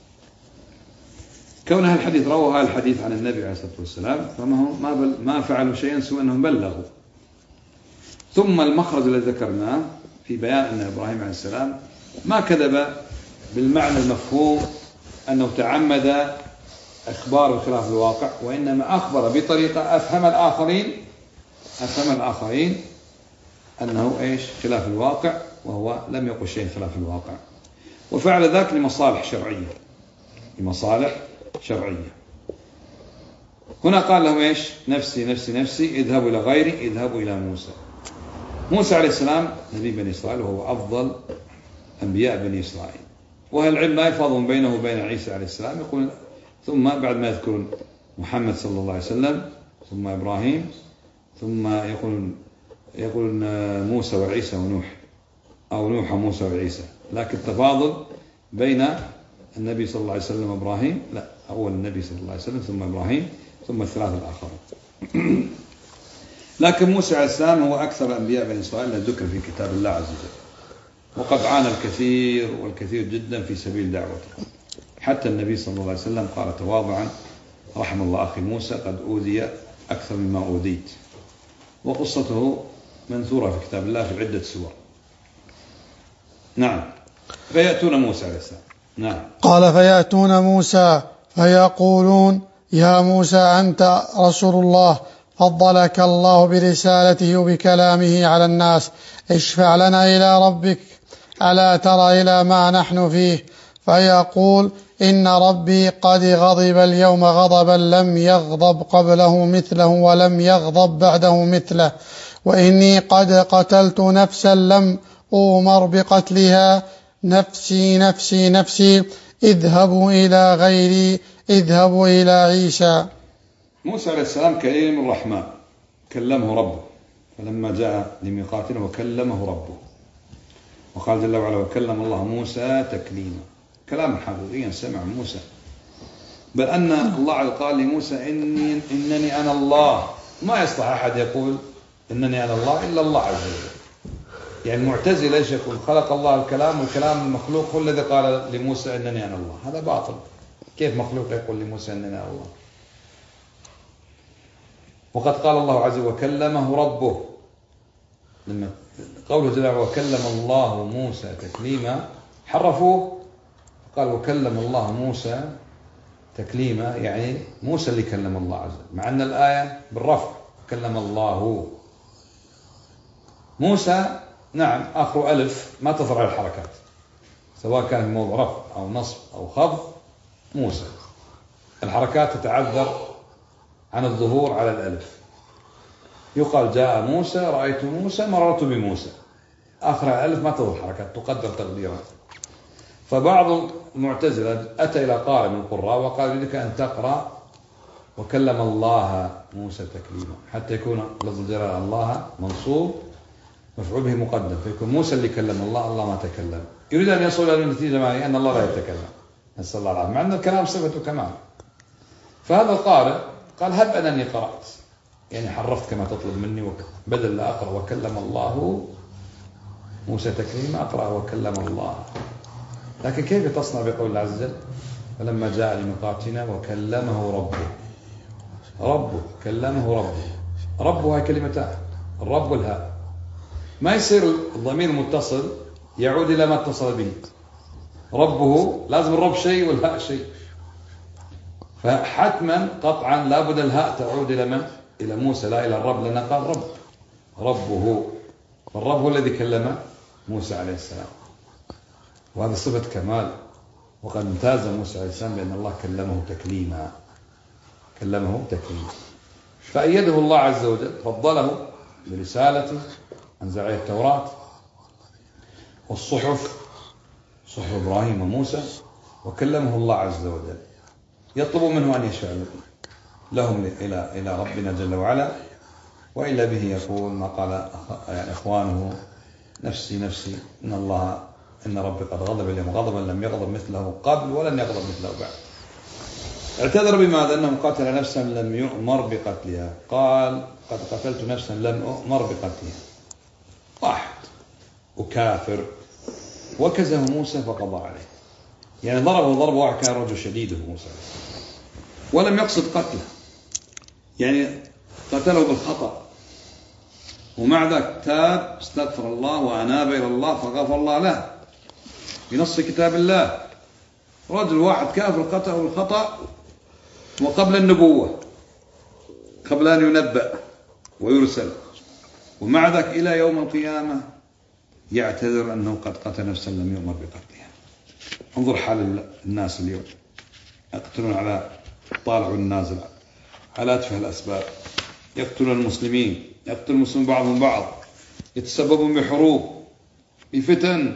كون أهل الحديث رووا هذا الحديث عن النبي عليه الصلاة والسلام فما ما, بل ما فعلوا شيئا سوى أنهم بلغوا. ثم المخرج الذي ذكرناه في بيان أن إبراهيم عليه السلام ما كذب بالمعنى المفهوم أنه تعمد إخبار بخلاف الواقع، وإنما أخبر بطريقة أفهم الآخرين أفهم الآخرين أنه إيش خلاف الواقع، وهو لم يقل شيء خلاف الواقع، وفعل ذلك لمصالح شرعية لمصالح شرعية. هنا قال لهم إيش نفسي نفسي نفسي، اذهبوا إلى غيري، اذهبوا إلى موسى. موسى عليه السلام نبي بني إسرائيل، وهو أفضل أنبياء بني إسرائيل، وأهل العلم لا يفاضون بينه وبين عيسى عليه السلام. يقول ثم بعد ما يذكرون محمد صلى الله عليه وسلم ثم إبراهيم ثم يقول يقول موسى وعيسى ونوح، أو نوح وموسى وعيسى، لكن تفاضل بين النبي صلى الله عليه وسلم وإبراهيم لا، أول النبي صلى الله عليه وسلم ثم إبراهيم ثم الثلاثة الآخرين. لكن موسى عليه السلام هو أكثر أنبياء بني إسرائيل ذكر في كتاب الله عز وجل، وقد عانى الكثير والكثير جدا في سبيل دعوته. حتى النبي صلى الله عليه وسلم قال تواضعا رحم الله أخي موسى قد أوذي أكثر مما أوذيت، وقصته منثورة في كتاب الله في عدة سور. نعم. فيأتون موسى عليه السلام. نعم. قال فيأتون موسى فيقولون يا موسى أنت رسول الله، فضلك الله برسالته وبكلامه على الناس، اشفع لنا إلى ربك، ألا ترى إلى ما نحن فيه؟ فيقول إن ربي قد غضب اليوم غضبا لم يغضب قبله مثله ولم يغضب بعده مثله، وإني قد قتلت نفسا لم أؤمر بقتلها، نفسي نفسي نفسي، اذهبوا إلى غيري، اذهبوا إلى عيسى. موسى عليه السلام كليم الرحمن، كلمه ربه فلما جاء لميقاتنا وكلمه ربه، وقال جل وعلا وكلم الله موسى تكليما، كلام حقيقيا سمع موسى. بل أن الله قال لموسى إني إنني أنا الله، ما يصلح أحد يقول إنني أنا الله إلا الله عز وجل. يعني المعتزلة ايش يقول؟ خلق الله الكلام والكلام المخلوق هو الذي قال لموسى إنني أنا الله، هذا باطل. كيف مخلوق يقول لموسى إنني أنا الله؟ وقد قال الله عز وجل وكلمه ربه، لما قوله جل وعلا وكلم الله موسى تكليما حرفوه، قال وكلم الله موسى تكليما، يعني موسى اللي كلم الله عز وجل، مع أن الآية بالرفع كلم الله. موسى نعم آخر ألف ما تظهر الحركات، سواء كان موضع رفع أو نصب أو خفض. موسى الحركات تتعذر عن الظهور على الألف. يقال جاء موسى، رأيت موسى، مررت بموسى. آخر الألف ما تظهر حركات، تقدر تقديرها. فبعض المعتزلة أتى إلى قارئ من القراء وقال لك أن تقرأ وكلم الله موسى تكليما، حتى يكون لفظ الجلالة الله منصوب مفعول به مقدم، فيكون موسى اللي كلم الله، الله ما تكلم. يريد أن يصل إلى النتيجة معي أن الله لا يتكلم، نسأل الله العافية، مع أن الكلام صفة كمال. فهذا القارئ قال هب أنني قرأت، يعني حرفت كما تطلب مني، بدل لا أقرأ وكلم الله موسى تكليما أقرأ وكلم الله. لكن كيف تصنع بقول الله عز وجل فلما جاء لميقاتنا وكلمه ربه؟ ربه كلمه ربه، ربه هاي كلمتان، الرب والهاء. ما يصير الضمير المتصل يعود إلى ما اتصل به. ربه لازم الرب شيء والهاء شيء، فحتما قطعا لابد الهاء تعود إلى من؟ إلى موسى لا إلى الرب، لأنه قال رب ربه، فالرب هو الذي كلم موسى عليه السلام، وهذا صفة كمال. وقد امتاز موسى عليه السلام بأن الله كلمه تكليما، كلمه تكليما. فأيده الله عز وجل، فضله برسالته، أنزل عليه التوراة والصحف، صحف إبراهيم وموسى، وكلمه الله عز وجل. يطلب منه أن يشفع لهم إلى إلى ربنا جل وعلا، وإلا به يقول ما قال يعني إخوانه نفسي نفسي، إن الله إن ربي قد غضب اليوم غضبا لم يغضب مثله قبل ولن يغضب مثله بعد. اعتذر بماذا؟ أنه قتل نفسا لم يؤمر بقتلها. قال قد قتلت نفسا لم أؤمر بقتلها. واحد وكافر، وكزه موسى فقضى عليه، يعني ضربه ضرب واحد، كان رجل شديد موسى ولم يقصد قتله، يعني قتله بالخطأ، ومع ذلك تاب استغفر الله وأناب إلى الله فغفر الله له بنص كتاب الله. رجل واحد كافر قتله بالخطأ وقبل النبوة، قبل أن ينبأ ويرسل، ومع ذلك إلى يوم القيامة يعتذر أنه قد قتل نفسا لم يؤمر بقتلها. انظر حال الناس اليوم، يقتلون على طالع النازل، على أتفه الأسباب، يقتلون المسلمين، يقتل المسلمين بعضهم بعض، يتسببون بحروب بفتن.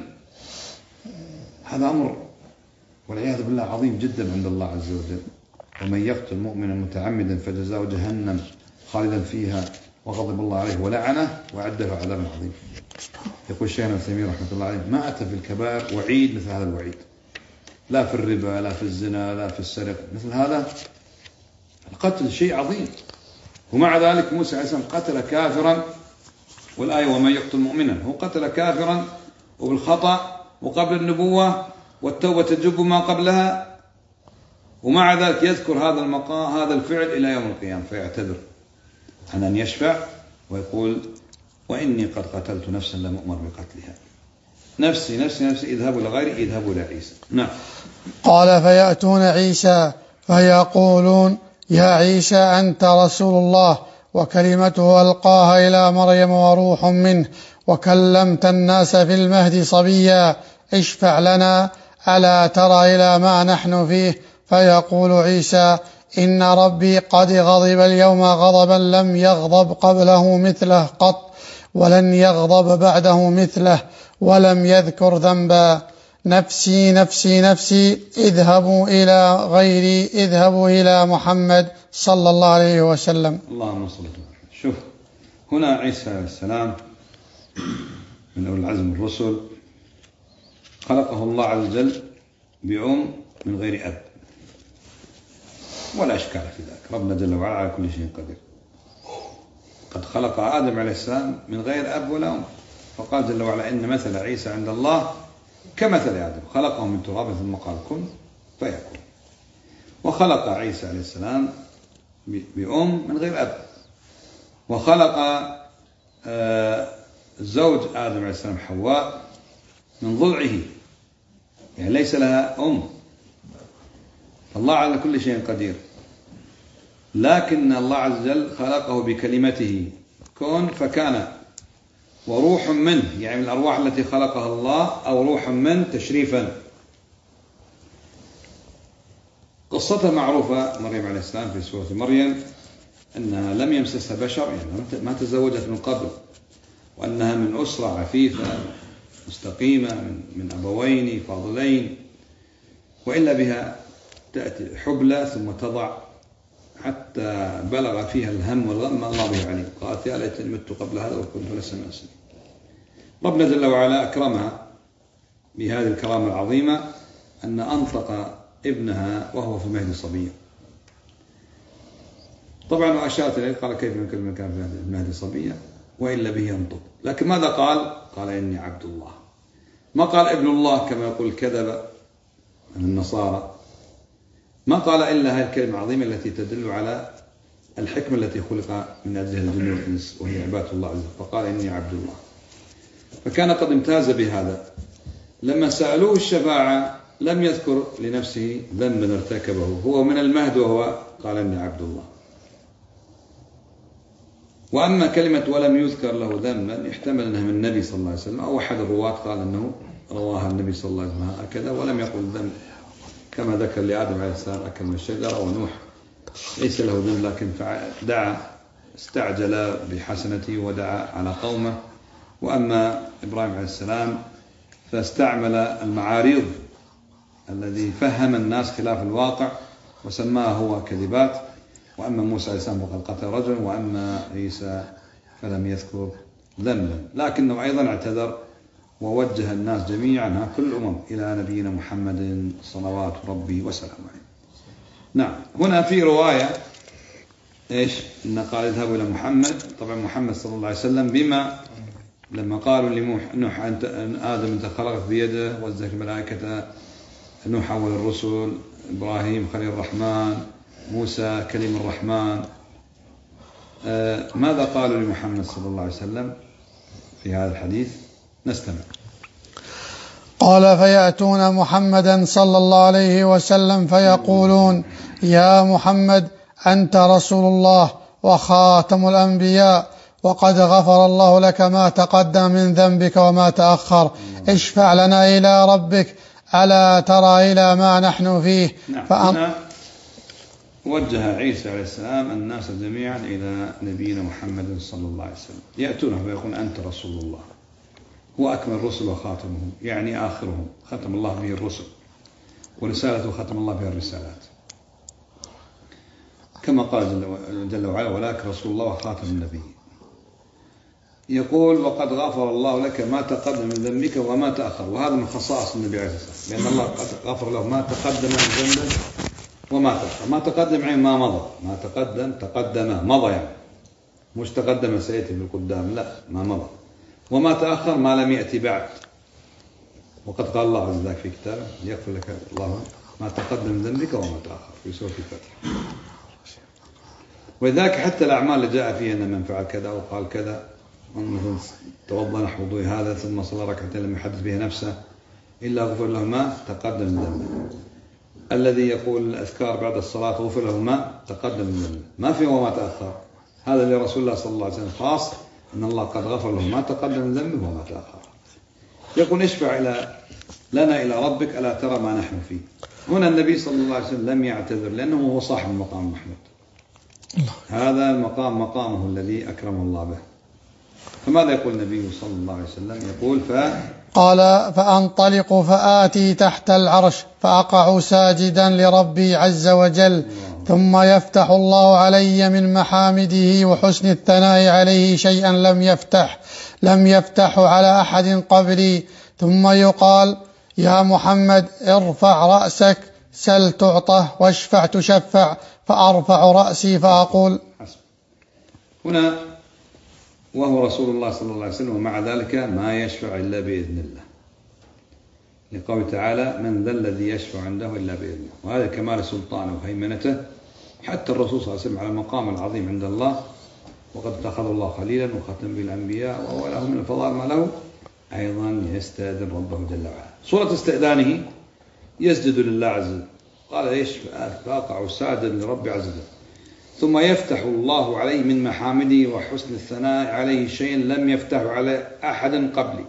هذا أمر والعياذ بالله عظيم جدا عند الله عز وجل. ومن يقتل مؤمنا متعمدا فجزاؤه جهنم خالدا فيها وغضب الله عليه ولعنه وأعد له عذابا عظيما. يقول الشيخ ابن تيمية رحمة الله عليه ما أتى في الكبائر وعيد مثل هذا الوعيد، لا في الربا لا في الزنا لا في السرقة، مثل هذا القتل شيء عظيم. ومع ذلك موسى عليه السلام قتل كافرا، والآية ومن يقتل مؤمنا، هو قتل كافرا وبالخطأ وقبل النبوة، والتوبة تجب ما قبلها، ومع ذلك يذكر هذا المقام هذا الفعل إلى يوم القيامة، فيعتذر عن أن يشفع ويقول وإني قد قتلت نفسا لم أؤمر بقتلها، نفسي نفسي نفسي اذهبوا لغيري اذهبوا إلى عيسى. نعم. قال فيأتون عيسى فيقولون يا عيسى أنت رسول الله وكلمته ألقاها إلى مريم وروح منه وكلمت الناس في المهد صبيا اشفع لنا ألا ترى إلى ما نحن فيه. فيقول عيسى إن ربي قد غضب اليوم غضبا لم يغضب قبله مثله قط ولن يغضب بعده مثله ولم يذكر ذنبا. نفسي نفسي نفسي اذهبوا إلى غيري اذهبوا إلى محمد صلى الله عليه وسلم. اللهم صل وسلم. شوف هنا عيسى عليه السلام من أولي العزم الرسل، خلقه الله عز وجل بأم من غير أب، ولا إشكال في ذلك، ربنا جل وعلا على كل شيء قدير. قد خلق آدم عليه السلام من غير أب ولا أم، فقال جل وعلا إن مثل عيسى عند الله كمثل آدم خلقه من تراب ثم قال كن فيكون. وخلق عيسى عليه السلام بأم من غير أب، وخلق زوج آدم عليه السلام حواء من ضلعه، يعني ليس لها أم. الله على كل شيء قدير، لكن الله عز وجل خلقه بكلمته كن فكان، وروح منه، يعني من الأرواح التي خلقها الله، أو روح منه تشريفا. قصتها معروفة، مريم عليه السلام في سورة مريم، أنها لم يمسسها بشر، يعني ما تزوجت من قبل، وأنها من أسرة عفيفة مستقيمة من أبوين فاضلين، وإلا بها تأتي حبلى ثم تضع حتى بلغ فيها الهم والغم ما الله به عليم، قالت يا ليتني مت قبل هذا وكنت لسنا نسيا. ربنا جل وعلا أكرمها بهذه الكرامة العظيمة أن أنطق ابنها وهو في المهد صبيا. طبعا وأشارت إليه قال كيف يمكن من كان في المهد صبيا وإلا به ينطق، لكن ماذا قال؟ قال إني عبد الله، ما قال ابن الله كما يقول كذب النصارى، ما قال إلا هذه الكلمة العظيمة التي تدل على الحكمة التي خلق من أجلها الجن والإنس وهي عبادة الله عز وجل، فقال إني عبد الله. فكان قد امتاز بهذا. لما سألوه الشفاعة لم يذكر لنفسه ذنبا ارتكبه، هو من المهد وهو قال إني عبد الله. وأما كلمة ولم يذكر له ذنبا يحتمل أنها من النبي صلى الله عليه وسلم، أو أحد الرواة قال أنه رواها النبي صلى الله عليه وسلم هكذا، ولم يقل ذنب كما ذكر لآدم عليه السلام أكل من الشجرة، ونوح ليس له ذنب لكن دعا استعجل بحسنته ودعا على قومه. وأما إبراهيم عليه السلام فاستعمل المعاريض الذي فهم الناس خلاف الواقع وسماه هو كذبات. وأما موسى عليه السلام فقد قتل رجلا، وأما عيسى فلم يذكر ذنبا، لكنه أيضا اعتذر ووجه الناس جميعا كل الأمم إلى نبينا محمد صلوات ربي وسلامه عليه. نعم، هنا في رواية إيش؟ إن قال اذهبوا إلى محمد، طبعا محمد صلى الله عليه وسلم، بما لما قالوا لنوح أنت آدم أنت خلقت بيده، وزك الملائكة، نوح أول الرسل، إبراهيم خليل الرحمن، موسى كلم الرحمن، آه ماذا قالوا لمحمد صلى الله عليه وسلم في هذا الحديث؟ نستمع. قال فيأتون محمدا صلى الله عليه وسلم فيقولون يا محمد أنت رسول الله وخاتم الأنبياء، وقد غفر الله لك ما تقدم من ذنبك وما تأخر، اشفع لنا إلى ربك ألا ترى إلى ما نحن فيه. نعم. فأن... وجه عيسى عليه السلام الناس جميعا إلى نبينا محمد صلى الله عليه وسلم، يأتونه ويقول أنت رسول الله، هو أكمل الرسل وخاتمهم، يعني آخرهم، ختم الله به الرسل، ورسالته ختم الله بها الرسالات، كما قال جل وعلا ولكن رسول الله وخاتم النبي. يقول وقد غفر الله لك ما تقدم من ذنبك وما تأخر، وهذا من خصائص النبي عليه الصلاة والسلام، لأن الله قد غفر له ما تقدم من ذنبه وما تأخر. ما تقدم يعني ما مضى، ما تقدم تقدم مضى، يعني مش تقدم سيأتي بالقدام، لا ما مضى. وما تأخر ما لم يأتي بعد، وقد قال الله عز وجل في كتابه يغفر لك الله ما تقدم من ذنبك وما تأخر في سورة الفتح. ولذلك حتى الأعمال اللي جاء فيها أن من فعل كذا وقال كذا، مثلا توضأ نحو وضوء هذا ثم صلى ركعتين لم يحدث به نفسه إلا غفر له ما تقدم من ذنبه. الذي يقول الأذكار بعد الصلاة غفر له ما تقدم من ذنبه، ما في وما تأخر. هذا لرسول الله صلى الله عليه وسلم خاص، أن الله قد غفر له ما تقدم من ذنبه وما تأخر. يقول اشفع إلى لنا إلى ربك ألا ترى ما نحن فيه. هنا النبي صلى الله عليه وسلم لم يعتذر لأنه هو صاحب المقام المحمود، هذا المقام مقامه الذي أكرمه الله به. فماذا يقول النبي صلى الله عليه وسلم؟ يقول ف... قال فأنطلق فآتي تحت العرش فأقع ساجدا لربي عز وجل، ثم يفتح الله علي من محامده وحسن الثناء عليه شيئا لم يفتح لم يفتح على أحد قبلي، ثم يقال يا محمد ارفع رأسك سل تعطه واشفع تشفع، فأرفع رأسي فأقول حسب. هنا وهو رسول الله صلى الله عليه وسلم، ومع ذلك ما يشفع إلا بإذن الله، لقوله تعالى من ذا الذي يشفع عنده إلا بإذنه، وهذا كمال سلطانه وهيمنته. حتى الرسول صلى الله عليه وسلم على المقام العظيم عند الله، وقد اتخذ الله خليلا وختم بالأنبياء وهو له من الفضائل ما له، أيضا يستأذن ربه جل وعلا. صورة استئذانه يسجد لله عز وجل، قال ايش؟ فأقع ساجدا لربي عز وجل. ثم يفتح الله عليه من محامده وحسن الثناء عليه شيئا لم يفتحه على أحد قبلي،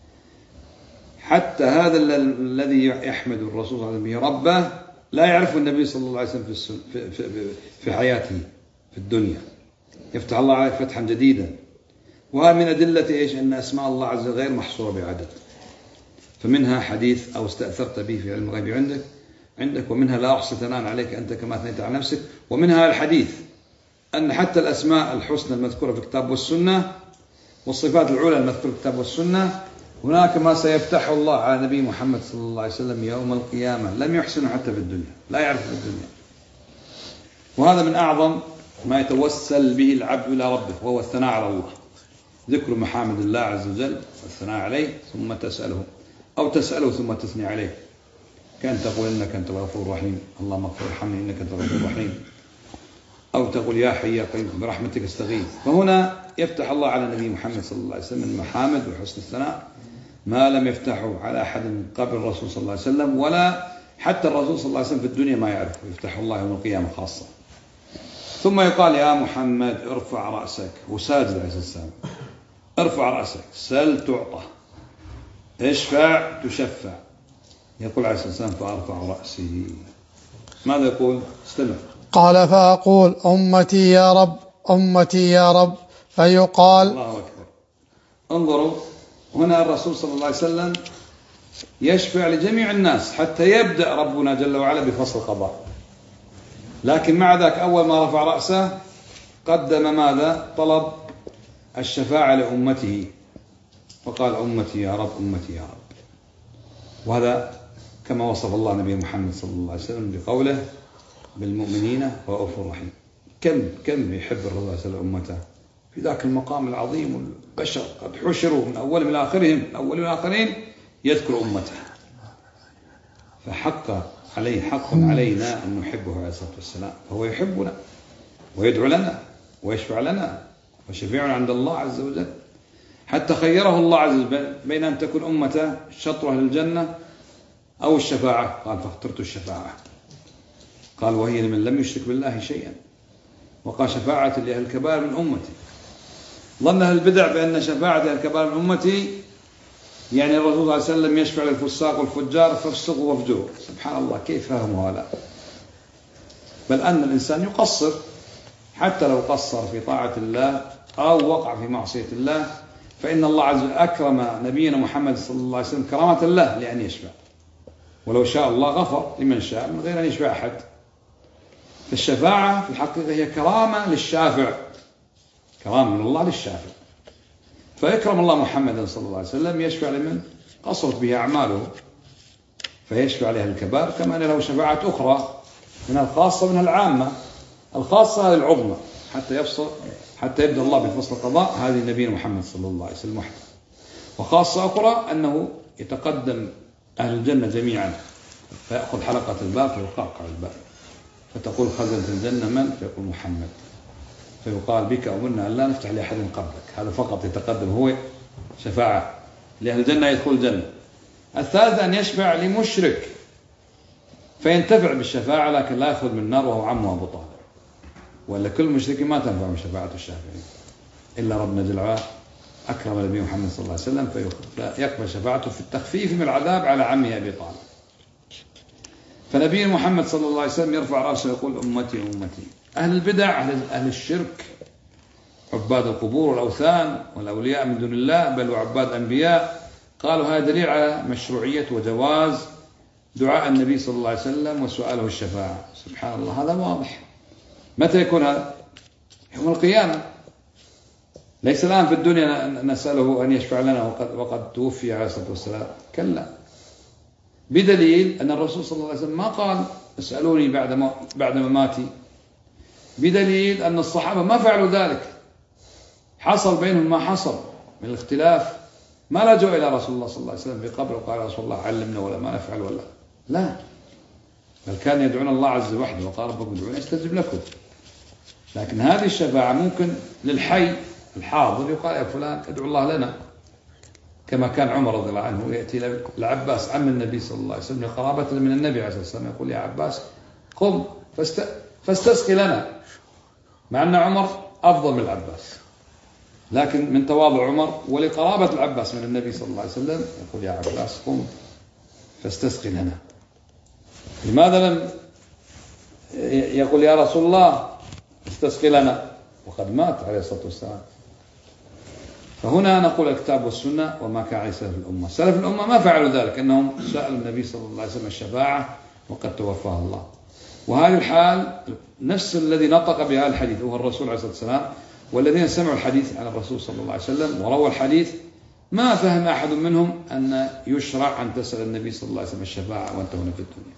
حتى هذا الذي يحمد الرسول صلى الله عليه وسلم به ربه لا يعرف النبي صلى الله عليه وسلم في, في, في حياته في الدنيا، يفتح الله عليه فتحا جديدا. وهذا من أدلة إيش؟ أن أسماء الله عز وجل غير محصورة بعدد، فمنها حديث أو استأثرت به في علم الغيب عندك عندك ومنها لا أحصي ثناء عليك أنت كما أثنيت على نفسك، ومنها الحديث أن حتى الأسماء الحسنى المذكورة في الكتاب والسنة والصفات العلى المذكورة في الكتاب والسنة هناك ما سيفتحه الله على نبي محمد صلى الله عليه وسلم يوم القيامة لم يحسنه حتى في الدنيا، لا يعرف في الدنيا. وهذا من أعظم ما يتوسل به العبد إلى ربه، وهو الثناء على الله، ذكر محامد الله عز وجل والثناء عليه ثم تسأله، أو تسأله ثم تثني عليه، كأن تقول إنك أنت الغفور الرحيم اللهم اغفر ارحمني إنك أنت الغفور الرحيم، أو تقول يا حي يا قيوم برحمتك استغيث. فهنا يفتح الله على نبي محمد صلى الله عليه وسلم المحامد وحسن الثناء ما لم يفتحه على أحد من قبل الرسول صلى الله عليه وسلم، ولا حتى الرسول صلى الله عليه وسلم في الدنيا ما يعرفه، يفتح الله يوم القيامة خاصة. ثم يقال يا محمد ارفع رأسك، وساجد عليه السلام، ارفع رأسك سل تعطى، اشفع تشفع. يقول عليه السلام فأرفع رأسي، ماذا يقول؟ استمع. قال فأقول أمتي يا رب أمتي يا رب، فيقال الله أكبر. انظروا هنا الرسول صلى الله عليه وسلم يشفع لجميع الناس حتى يبدأ ربنا جل وعلا بفصل القضاء، لكن مع ذلك أول ما رفع رأسه قدم ماذا؟ طلب الشفاعة لأمته، فقال أمتي يا رب أمتي يا رب. وهذا كما وصف الله نبي محمد صلى الله عليه وسلم بقوله بالمؤمنين رؤوف رحيم. كم كم يحب الرسول صلى الله عليه وسلم أمته في ذاك المقام العظيم، والبشر قد حشروا من أولهم إلى آخرهم، من أولهم إلى آخرين يذكر أمته، فحق عليه حق علينا أن نحبه عليه الصلاة والسلام، فهو يحبنا ويدعو لنا ويشفع لنا وشفيعنا عند الله عز وجل، حتى خيره الله عز وجل بين أن تكون أمته شطرة للجنة أو الشفاعة، قال فاخترت الشفاعة، قال وهي لمن لم يشرك بالله شيئا، وقال شفاعة لأهل الكبائر من أمتي. ظن أهل البدع بأن شفاعة أهل الكبائر من أمتي يعني الرسول صلى الله عليه وسلم يشفع للفساق والفجار فافسقوا وافجروا. سبحان الله كيف فهموا هذا؟ بل أن الإنسان يقصر حتى لو قصر في طاعة الله أو وقع في معصية الله، فإن الله عز وجل أكرم نبينا محمد صلى الله عليه وسلم كرامة الله لأن يشفع، ولو شاء الله غفر لمن شاء من غير أن يشفع أحد. فالشفاعة في الحقيقة هي كرامة للشافع، كرامة من الله للشافع، فيكرم الله محمدا صلى الله عليه وسلم يشفع لمن قصرت به أعماله، فيشفع لأهل الكبائر، كما أن له شفاعة أخرى منها الخاصة منها العامة. الخاصة العظمى حتى يفصل حتى يبدأ الله بفصل القضاء، هذه نبينا محمد صلى الله عليه وسلم وحده. وخاصة أخرى أنه يتقدم أهل الجنة جميعا فيأخذ حلقة الباب فيقعقع الباب، فتقول خزنة الجنة من؟ فيقول محمد، فيقال بك أمرنا أن لا نفتح لأحد قبلك. هذا فقط يتقدم هو شفاعة لأهل الجنة يدخل الجنة. الثالث أن يشفع لمشرك فينتفع بالشفاعة لكن لا يأخذ من النار وهو عمه أبو طالب، ولا كل مشرك ما تنفع من شفاعة الشافعين، إلا ربنا جل وعلا أكرم النبي محمد صلى الله عليه وسلم فيقبل شفاعته في التخفيف من العذاب على عمه أبي طالب. فنبي محمد صلى الله عليه وسلم يرفع رأسه ويقول أمتي أمتي. أهل البدع أهل الشرك عباد القبور والأوثان والأولياء من دون الله بل وعباد أنبياء قالوا هذا دليل على مشروعية وجواز دعاء النبي صلى الله عليه وسلم وسؤاله الشفاعة. سبحان الله هذا واضح. متى يكون هذا؟ يوم القيامة، ليس الآن في الدنيا نسأله أن يشفع لنا وقد, وقد توفي عليه الصلاة والسلام، كلا، بدليل أن الرسول صلى الله عليه وسلم ما قال اسألوني بعد ما بعد مماتي، بدليل أن الصحابة ما فعلوا ذلك، حصل بينهم ما حصل من الاختلاف، ما لجوا إلى رسول الله صلى الله عليه وسلم في قبره وقال رسول الله علمنا ولا ما نفعل ولا لا، بل كان يدعون الله عز وجل وقال ربكم ادعوني استجب لكم. لكن هذه الشفاعة ممكن للحي الحاضر يقال يا فلان ادعو الله لنا، كما كان عمر رضي الله عنه يأتي لعباس عم النبي صلى الله عليه وسلم قرابة من النبي عليه الصلاة والسلام يقول يا عباس قم فاست... فاستسقي لنا، مع أن عمر أفضل من العباس، لكن من تواضع عمر ولقرابة العباس من النبي صلى الله عليه وسلم يقول: يا عباس قم فاستسقي لنا. لماذا لم يقول: يا رسول الله استسقي لنا وقد مات عليه الصلاة والسلام؟ فهنا نقول الكتاب والسنة وما كان عليه سلف الأمة. سلف الأمة ما فعلوا ذلك، أنهم سألوا النبي صلى الله عليه وسلم الشفاعة وقد توفاه الله. وهذه الحال نفس الذي نطق بهذا الحديث هو الرسول عليه الصلاة والسلام، والذين سمعوا الحديث عن الرسول صلى الله عليه وسلم ورووا الحديث ما فهم أحد منهم أن يشرع أن تسأل النبي صلى الله عليه وسلم الشفاعة وأنت هنا في الدنيا.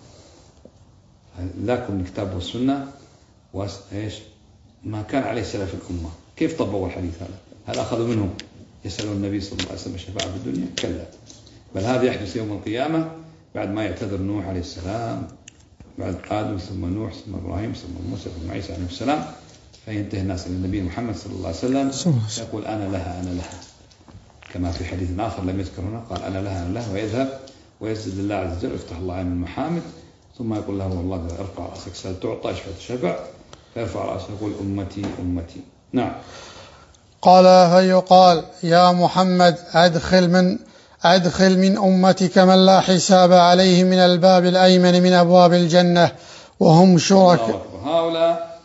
لكن الكتاب والسنة وإيش ما كان عليه سلف الأمة. كيف طبقوا الحديث هذا؟ هل أخذوا منهم يسألون النبي صلى الله عليه وسلم الشفاعة في الدنيا؟ كلا، بل هذا يحدث يوم القيامة بعد ما يعتذر نوح عليه السلام، بعد آدم ثم نوح ثم إبراهيم ثم موسى ثم عيسى عليه السلام، فينتهي الناس إلى النبي محمد صلى الله عليه وسلم يقول: أنا لها أنا لها، كما في حديث آخر لم يذكر هنا قال: أنا لها أنا لها، ويذهب ويسجد لله عز وجل ويفتح الله من المحامد، ثم يقول له: والله ارفع رأسك سل تعطى اشفع تشفع، فيرفع رأسه يقول: أمتي أمتي. نعم. قال: فيقال: يا محمد أدخل من أدخل من أمتك من لا حساب عليهم من الباب الأيمن من أبواب الجنة وهم شركاء. هؤلاء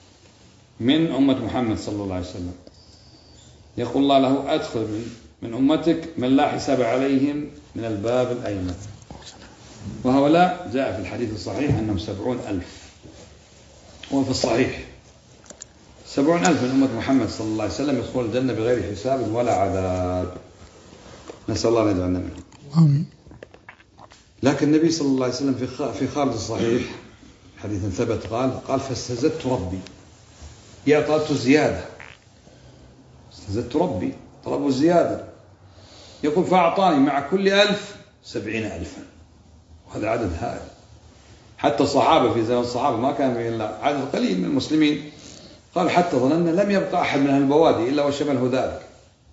من أمة محمد صلى الله عليه وسلم، يقول الله له: أدخل من, من أمتك من لا حساب عليهم من الباب الأيمن. وهؤلاء جاء في الحديث الصحيح أنهم سبعون ألف، وفي الصحيح سبعون ألف من أمة محمد صلى الله عليه وسلم يدخلون الجنة بغير حساب ولا عذاب، نسأل الله أن يجعلنا منهم. لكن النبي صلى الله عليه وسلم في في خارج الصحيح حديث ثبت قال قال فاستزدت ربي، يا طلبت زيادة، استزدت ربي طلبوا زيادة، يقول: فأعطاني مع كل ألف سبعين ألفا، وهذا عدد هائل. حتى الصحابة في زمن الصحابة ما كان فيه إلا عدد قليل من المسلمين، قال: حتى ظننا لم يبقى أحد من أهل البوادي إلا وشمله ذلك.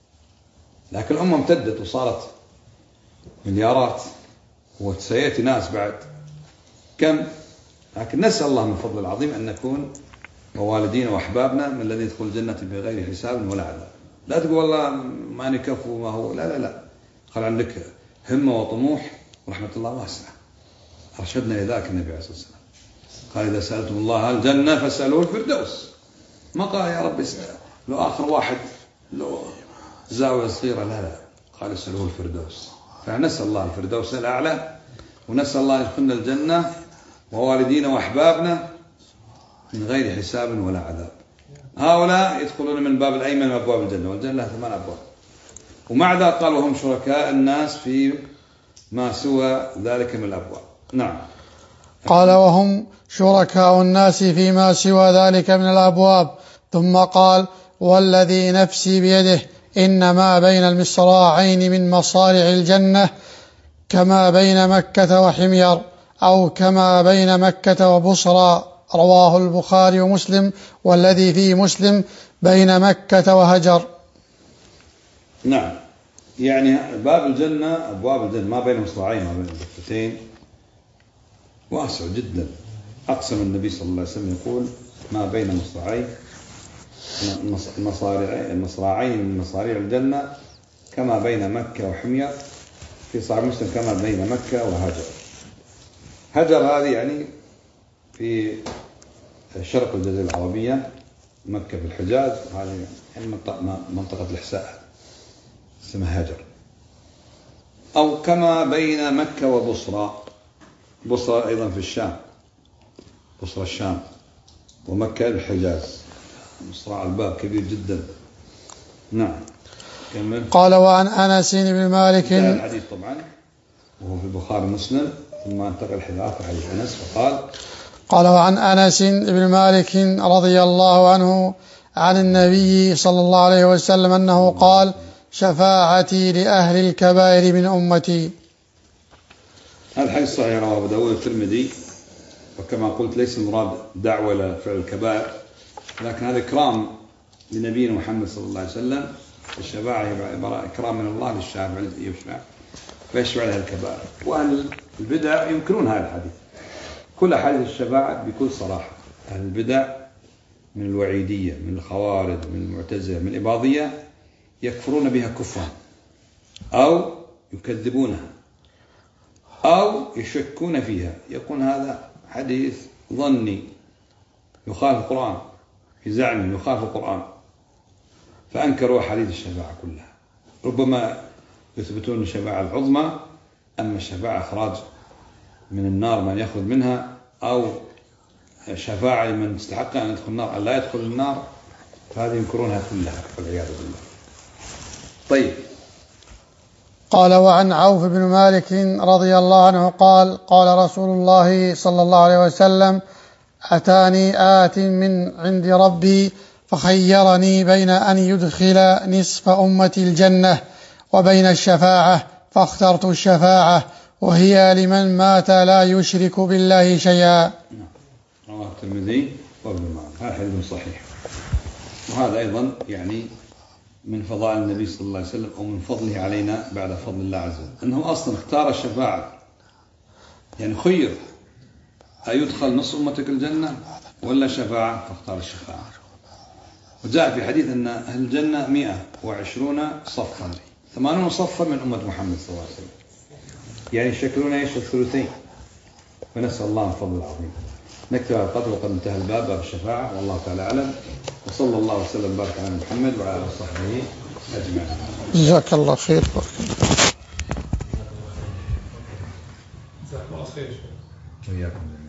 لكن الأمة امتدت وصارت مليارات، وسيأتي ناس بعد كم. لكن نسأل الله من فضل العظيم أن نكون ووالدين وأحبابنا من الذين يدخل الجنة بغير حساب ولا عذاب. لا تقول والله ما نكف وما هو، لا لا لا، خل عندك همة وطموح، ورحمة الله واسعة. أرشدنا لذلك النبي عليه الصلاة والسلام، قال: إذا سألتم الله الجنة فاسألوه الفردوس. ما قال يا رب لو آخر واحد لو زاوية صغيرة، لا لا، قال: اسألوه الفردوس. فنسأل الله الفردوس الأعلى، ونسأل الله يدخلنا الجنة ووالدينا وأحبابنا من غير حساب ولا عذاب. هؤلاء يدخلون من باب الأيمن من أبواب الجنة، والجنة لها ثمان أبواب. ومع ذلك قال: وهم شركاء الناس في ما سوى ذلك من الأبواب. نعم. قال: وهم شركاء الناس فيما سوى ذلك من الأبواب. ثم قال: والذي نفسي بيده إنما بين المصراعين من مصارع الجنة كما بين مكة وحمير، أو كما بين مكة وبصرى. رواه البخاري ومسلم، والذي في مسلم بين مكة وهجر. نعم، يعني باب الجنة، أبواب الجنة ما بين مصراعين ما بين الضفتين واسع جدا. أقسم النبي صلى الله عليه وسلم يقول: ما بين مصراعين المصراعين من مصاريع الجنة كما بين مكة وحمير، في صحيح مسلم كما بين مكة وهجر. هجر هذه يعني في شرق الجزيرة العربية، مكة في الحجاز، هذه يعني منطقة الإحساء اسمها هجر. أو كما بين مكة وبصرى، بصرى أيضا في الشام، بصرى الشام، ومكة الحجاز، مصراع الباب كبير جدا. نعم. كمل. قال: وعن أنس بن مالك، الحديث طبعا وهو في البخاري ومسلم، ثم انتقل الحديث حديث أنس فقال: قال: وعن أنس بن مالك رضي الله عنه عن النبي صلى الله عليه وسلم أنه قال: شفاعتي لأهل الكبائر من أمتي. هذا الحديث صحيح، رواه أبو داود والترمذي. وكما قلت ليس المراد دعوة لفعل الكبائر، لكن هذا إكرام لنبينا محمد صلى الله عليه وسلم. الشفاعة عبارة إكرام من الله للشافع الذي يشفع فيشفع لها الكبائر. وأهل البدع ينكرون هذا الحديث. كل حديث الشفاعة بكل صراحة، أهل البدع من الوعيدية من الخوارج من المعتزلة من الإباضية يكفرون بها كفرا أو يكذبونها أو يشكون فيها، يقول هذا حديث ظني يخالف القرآن، في زعم يخالف القرآن، فأنكروا حديث الشفاعة كلها. ربما يثبتون الشفاعة العظمى، أما الشفاعة إخراج من النار من يخرج منها، أو شفاعة لمن استحق أن يدخل النار أن لا يدخل النار، فهذه ينكرونها كلها والعياذ بالله. طيب. قال: وعن عوف بن مالك رضي الله عنه قال: قال رسول الله صلى الله عليه وسلم: أتاني آت من عند ربي فخيرني بين أن يدخل نصف أمتي الجنة وبين الشفاعة، فاخترت الشفاعة، وهي لمن مات لا يشرك بالله شيئا. رواه الترمذي وابن ماجه. هذا حديث صحيح، وهذا أيضا يعني من فضائل النبي صلى الله عليه وسلم، أو من فضله علينا بعد فضل الله عز وجل، أنه أصلا اختار الشفاعة، يعني خير أيدخل نصف أمتك الجنة ولا شفاعة، فاختار الشفاعة. وجاء في حديث أن أهل الجنة مئة وعشرون صفا، ثمانون صفا من أمة محمد صلى الله عليه وسلم، يعني يشكلون ايش الثلثين، فنسأل الله الفضل العظيم. نكتب على القدر وقد انتهى الباب باب الشفاعة، والله تعالى أعلم، وصلى الله وسلم وبارك على محمد وعلى آله وصحبه أجمعين. جزاك الله خير. وإياكم.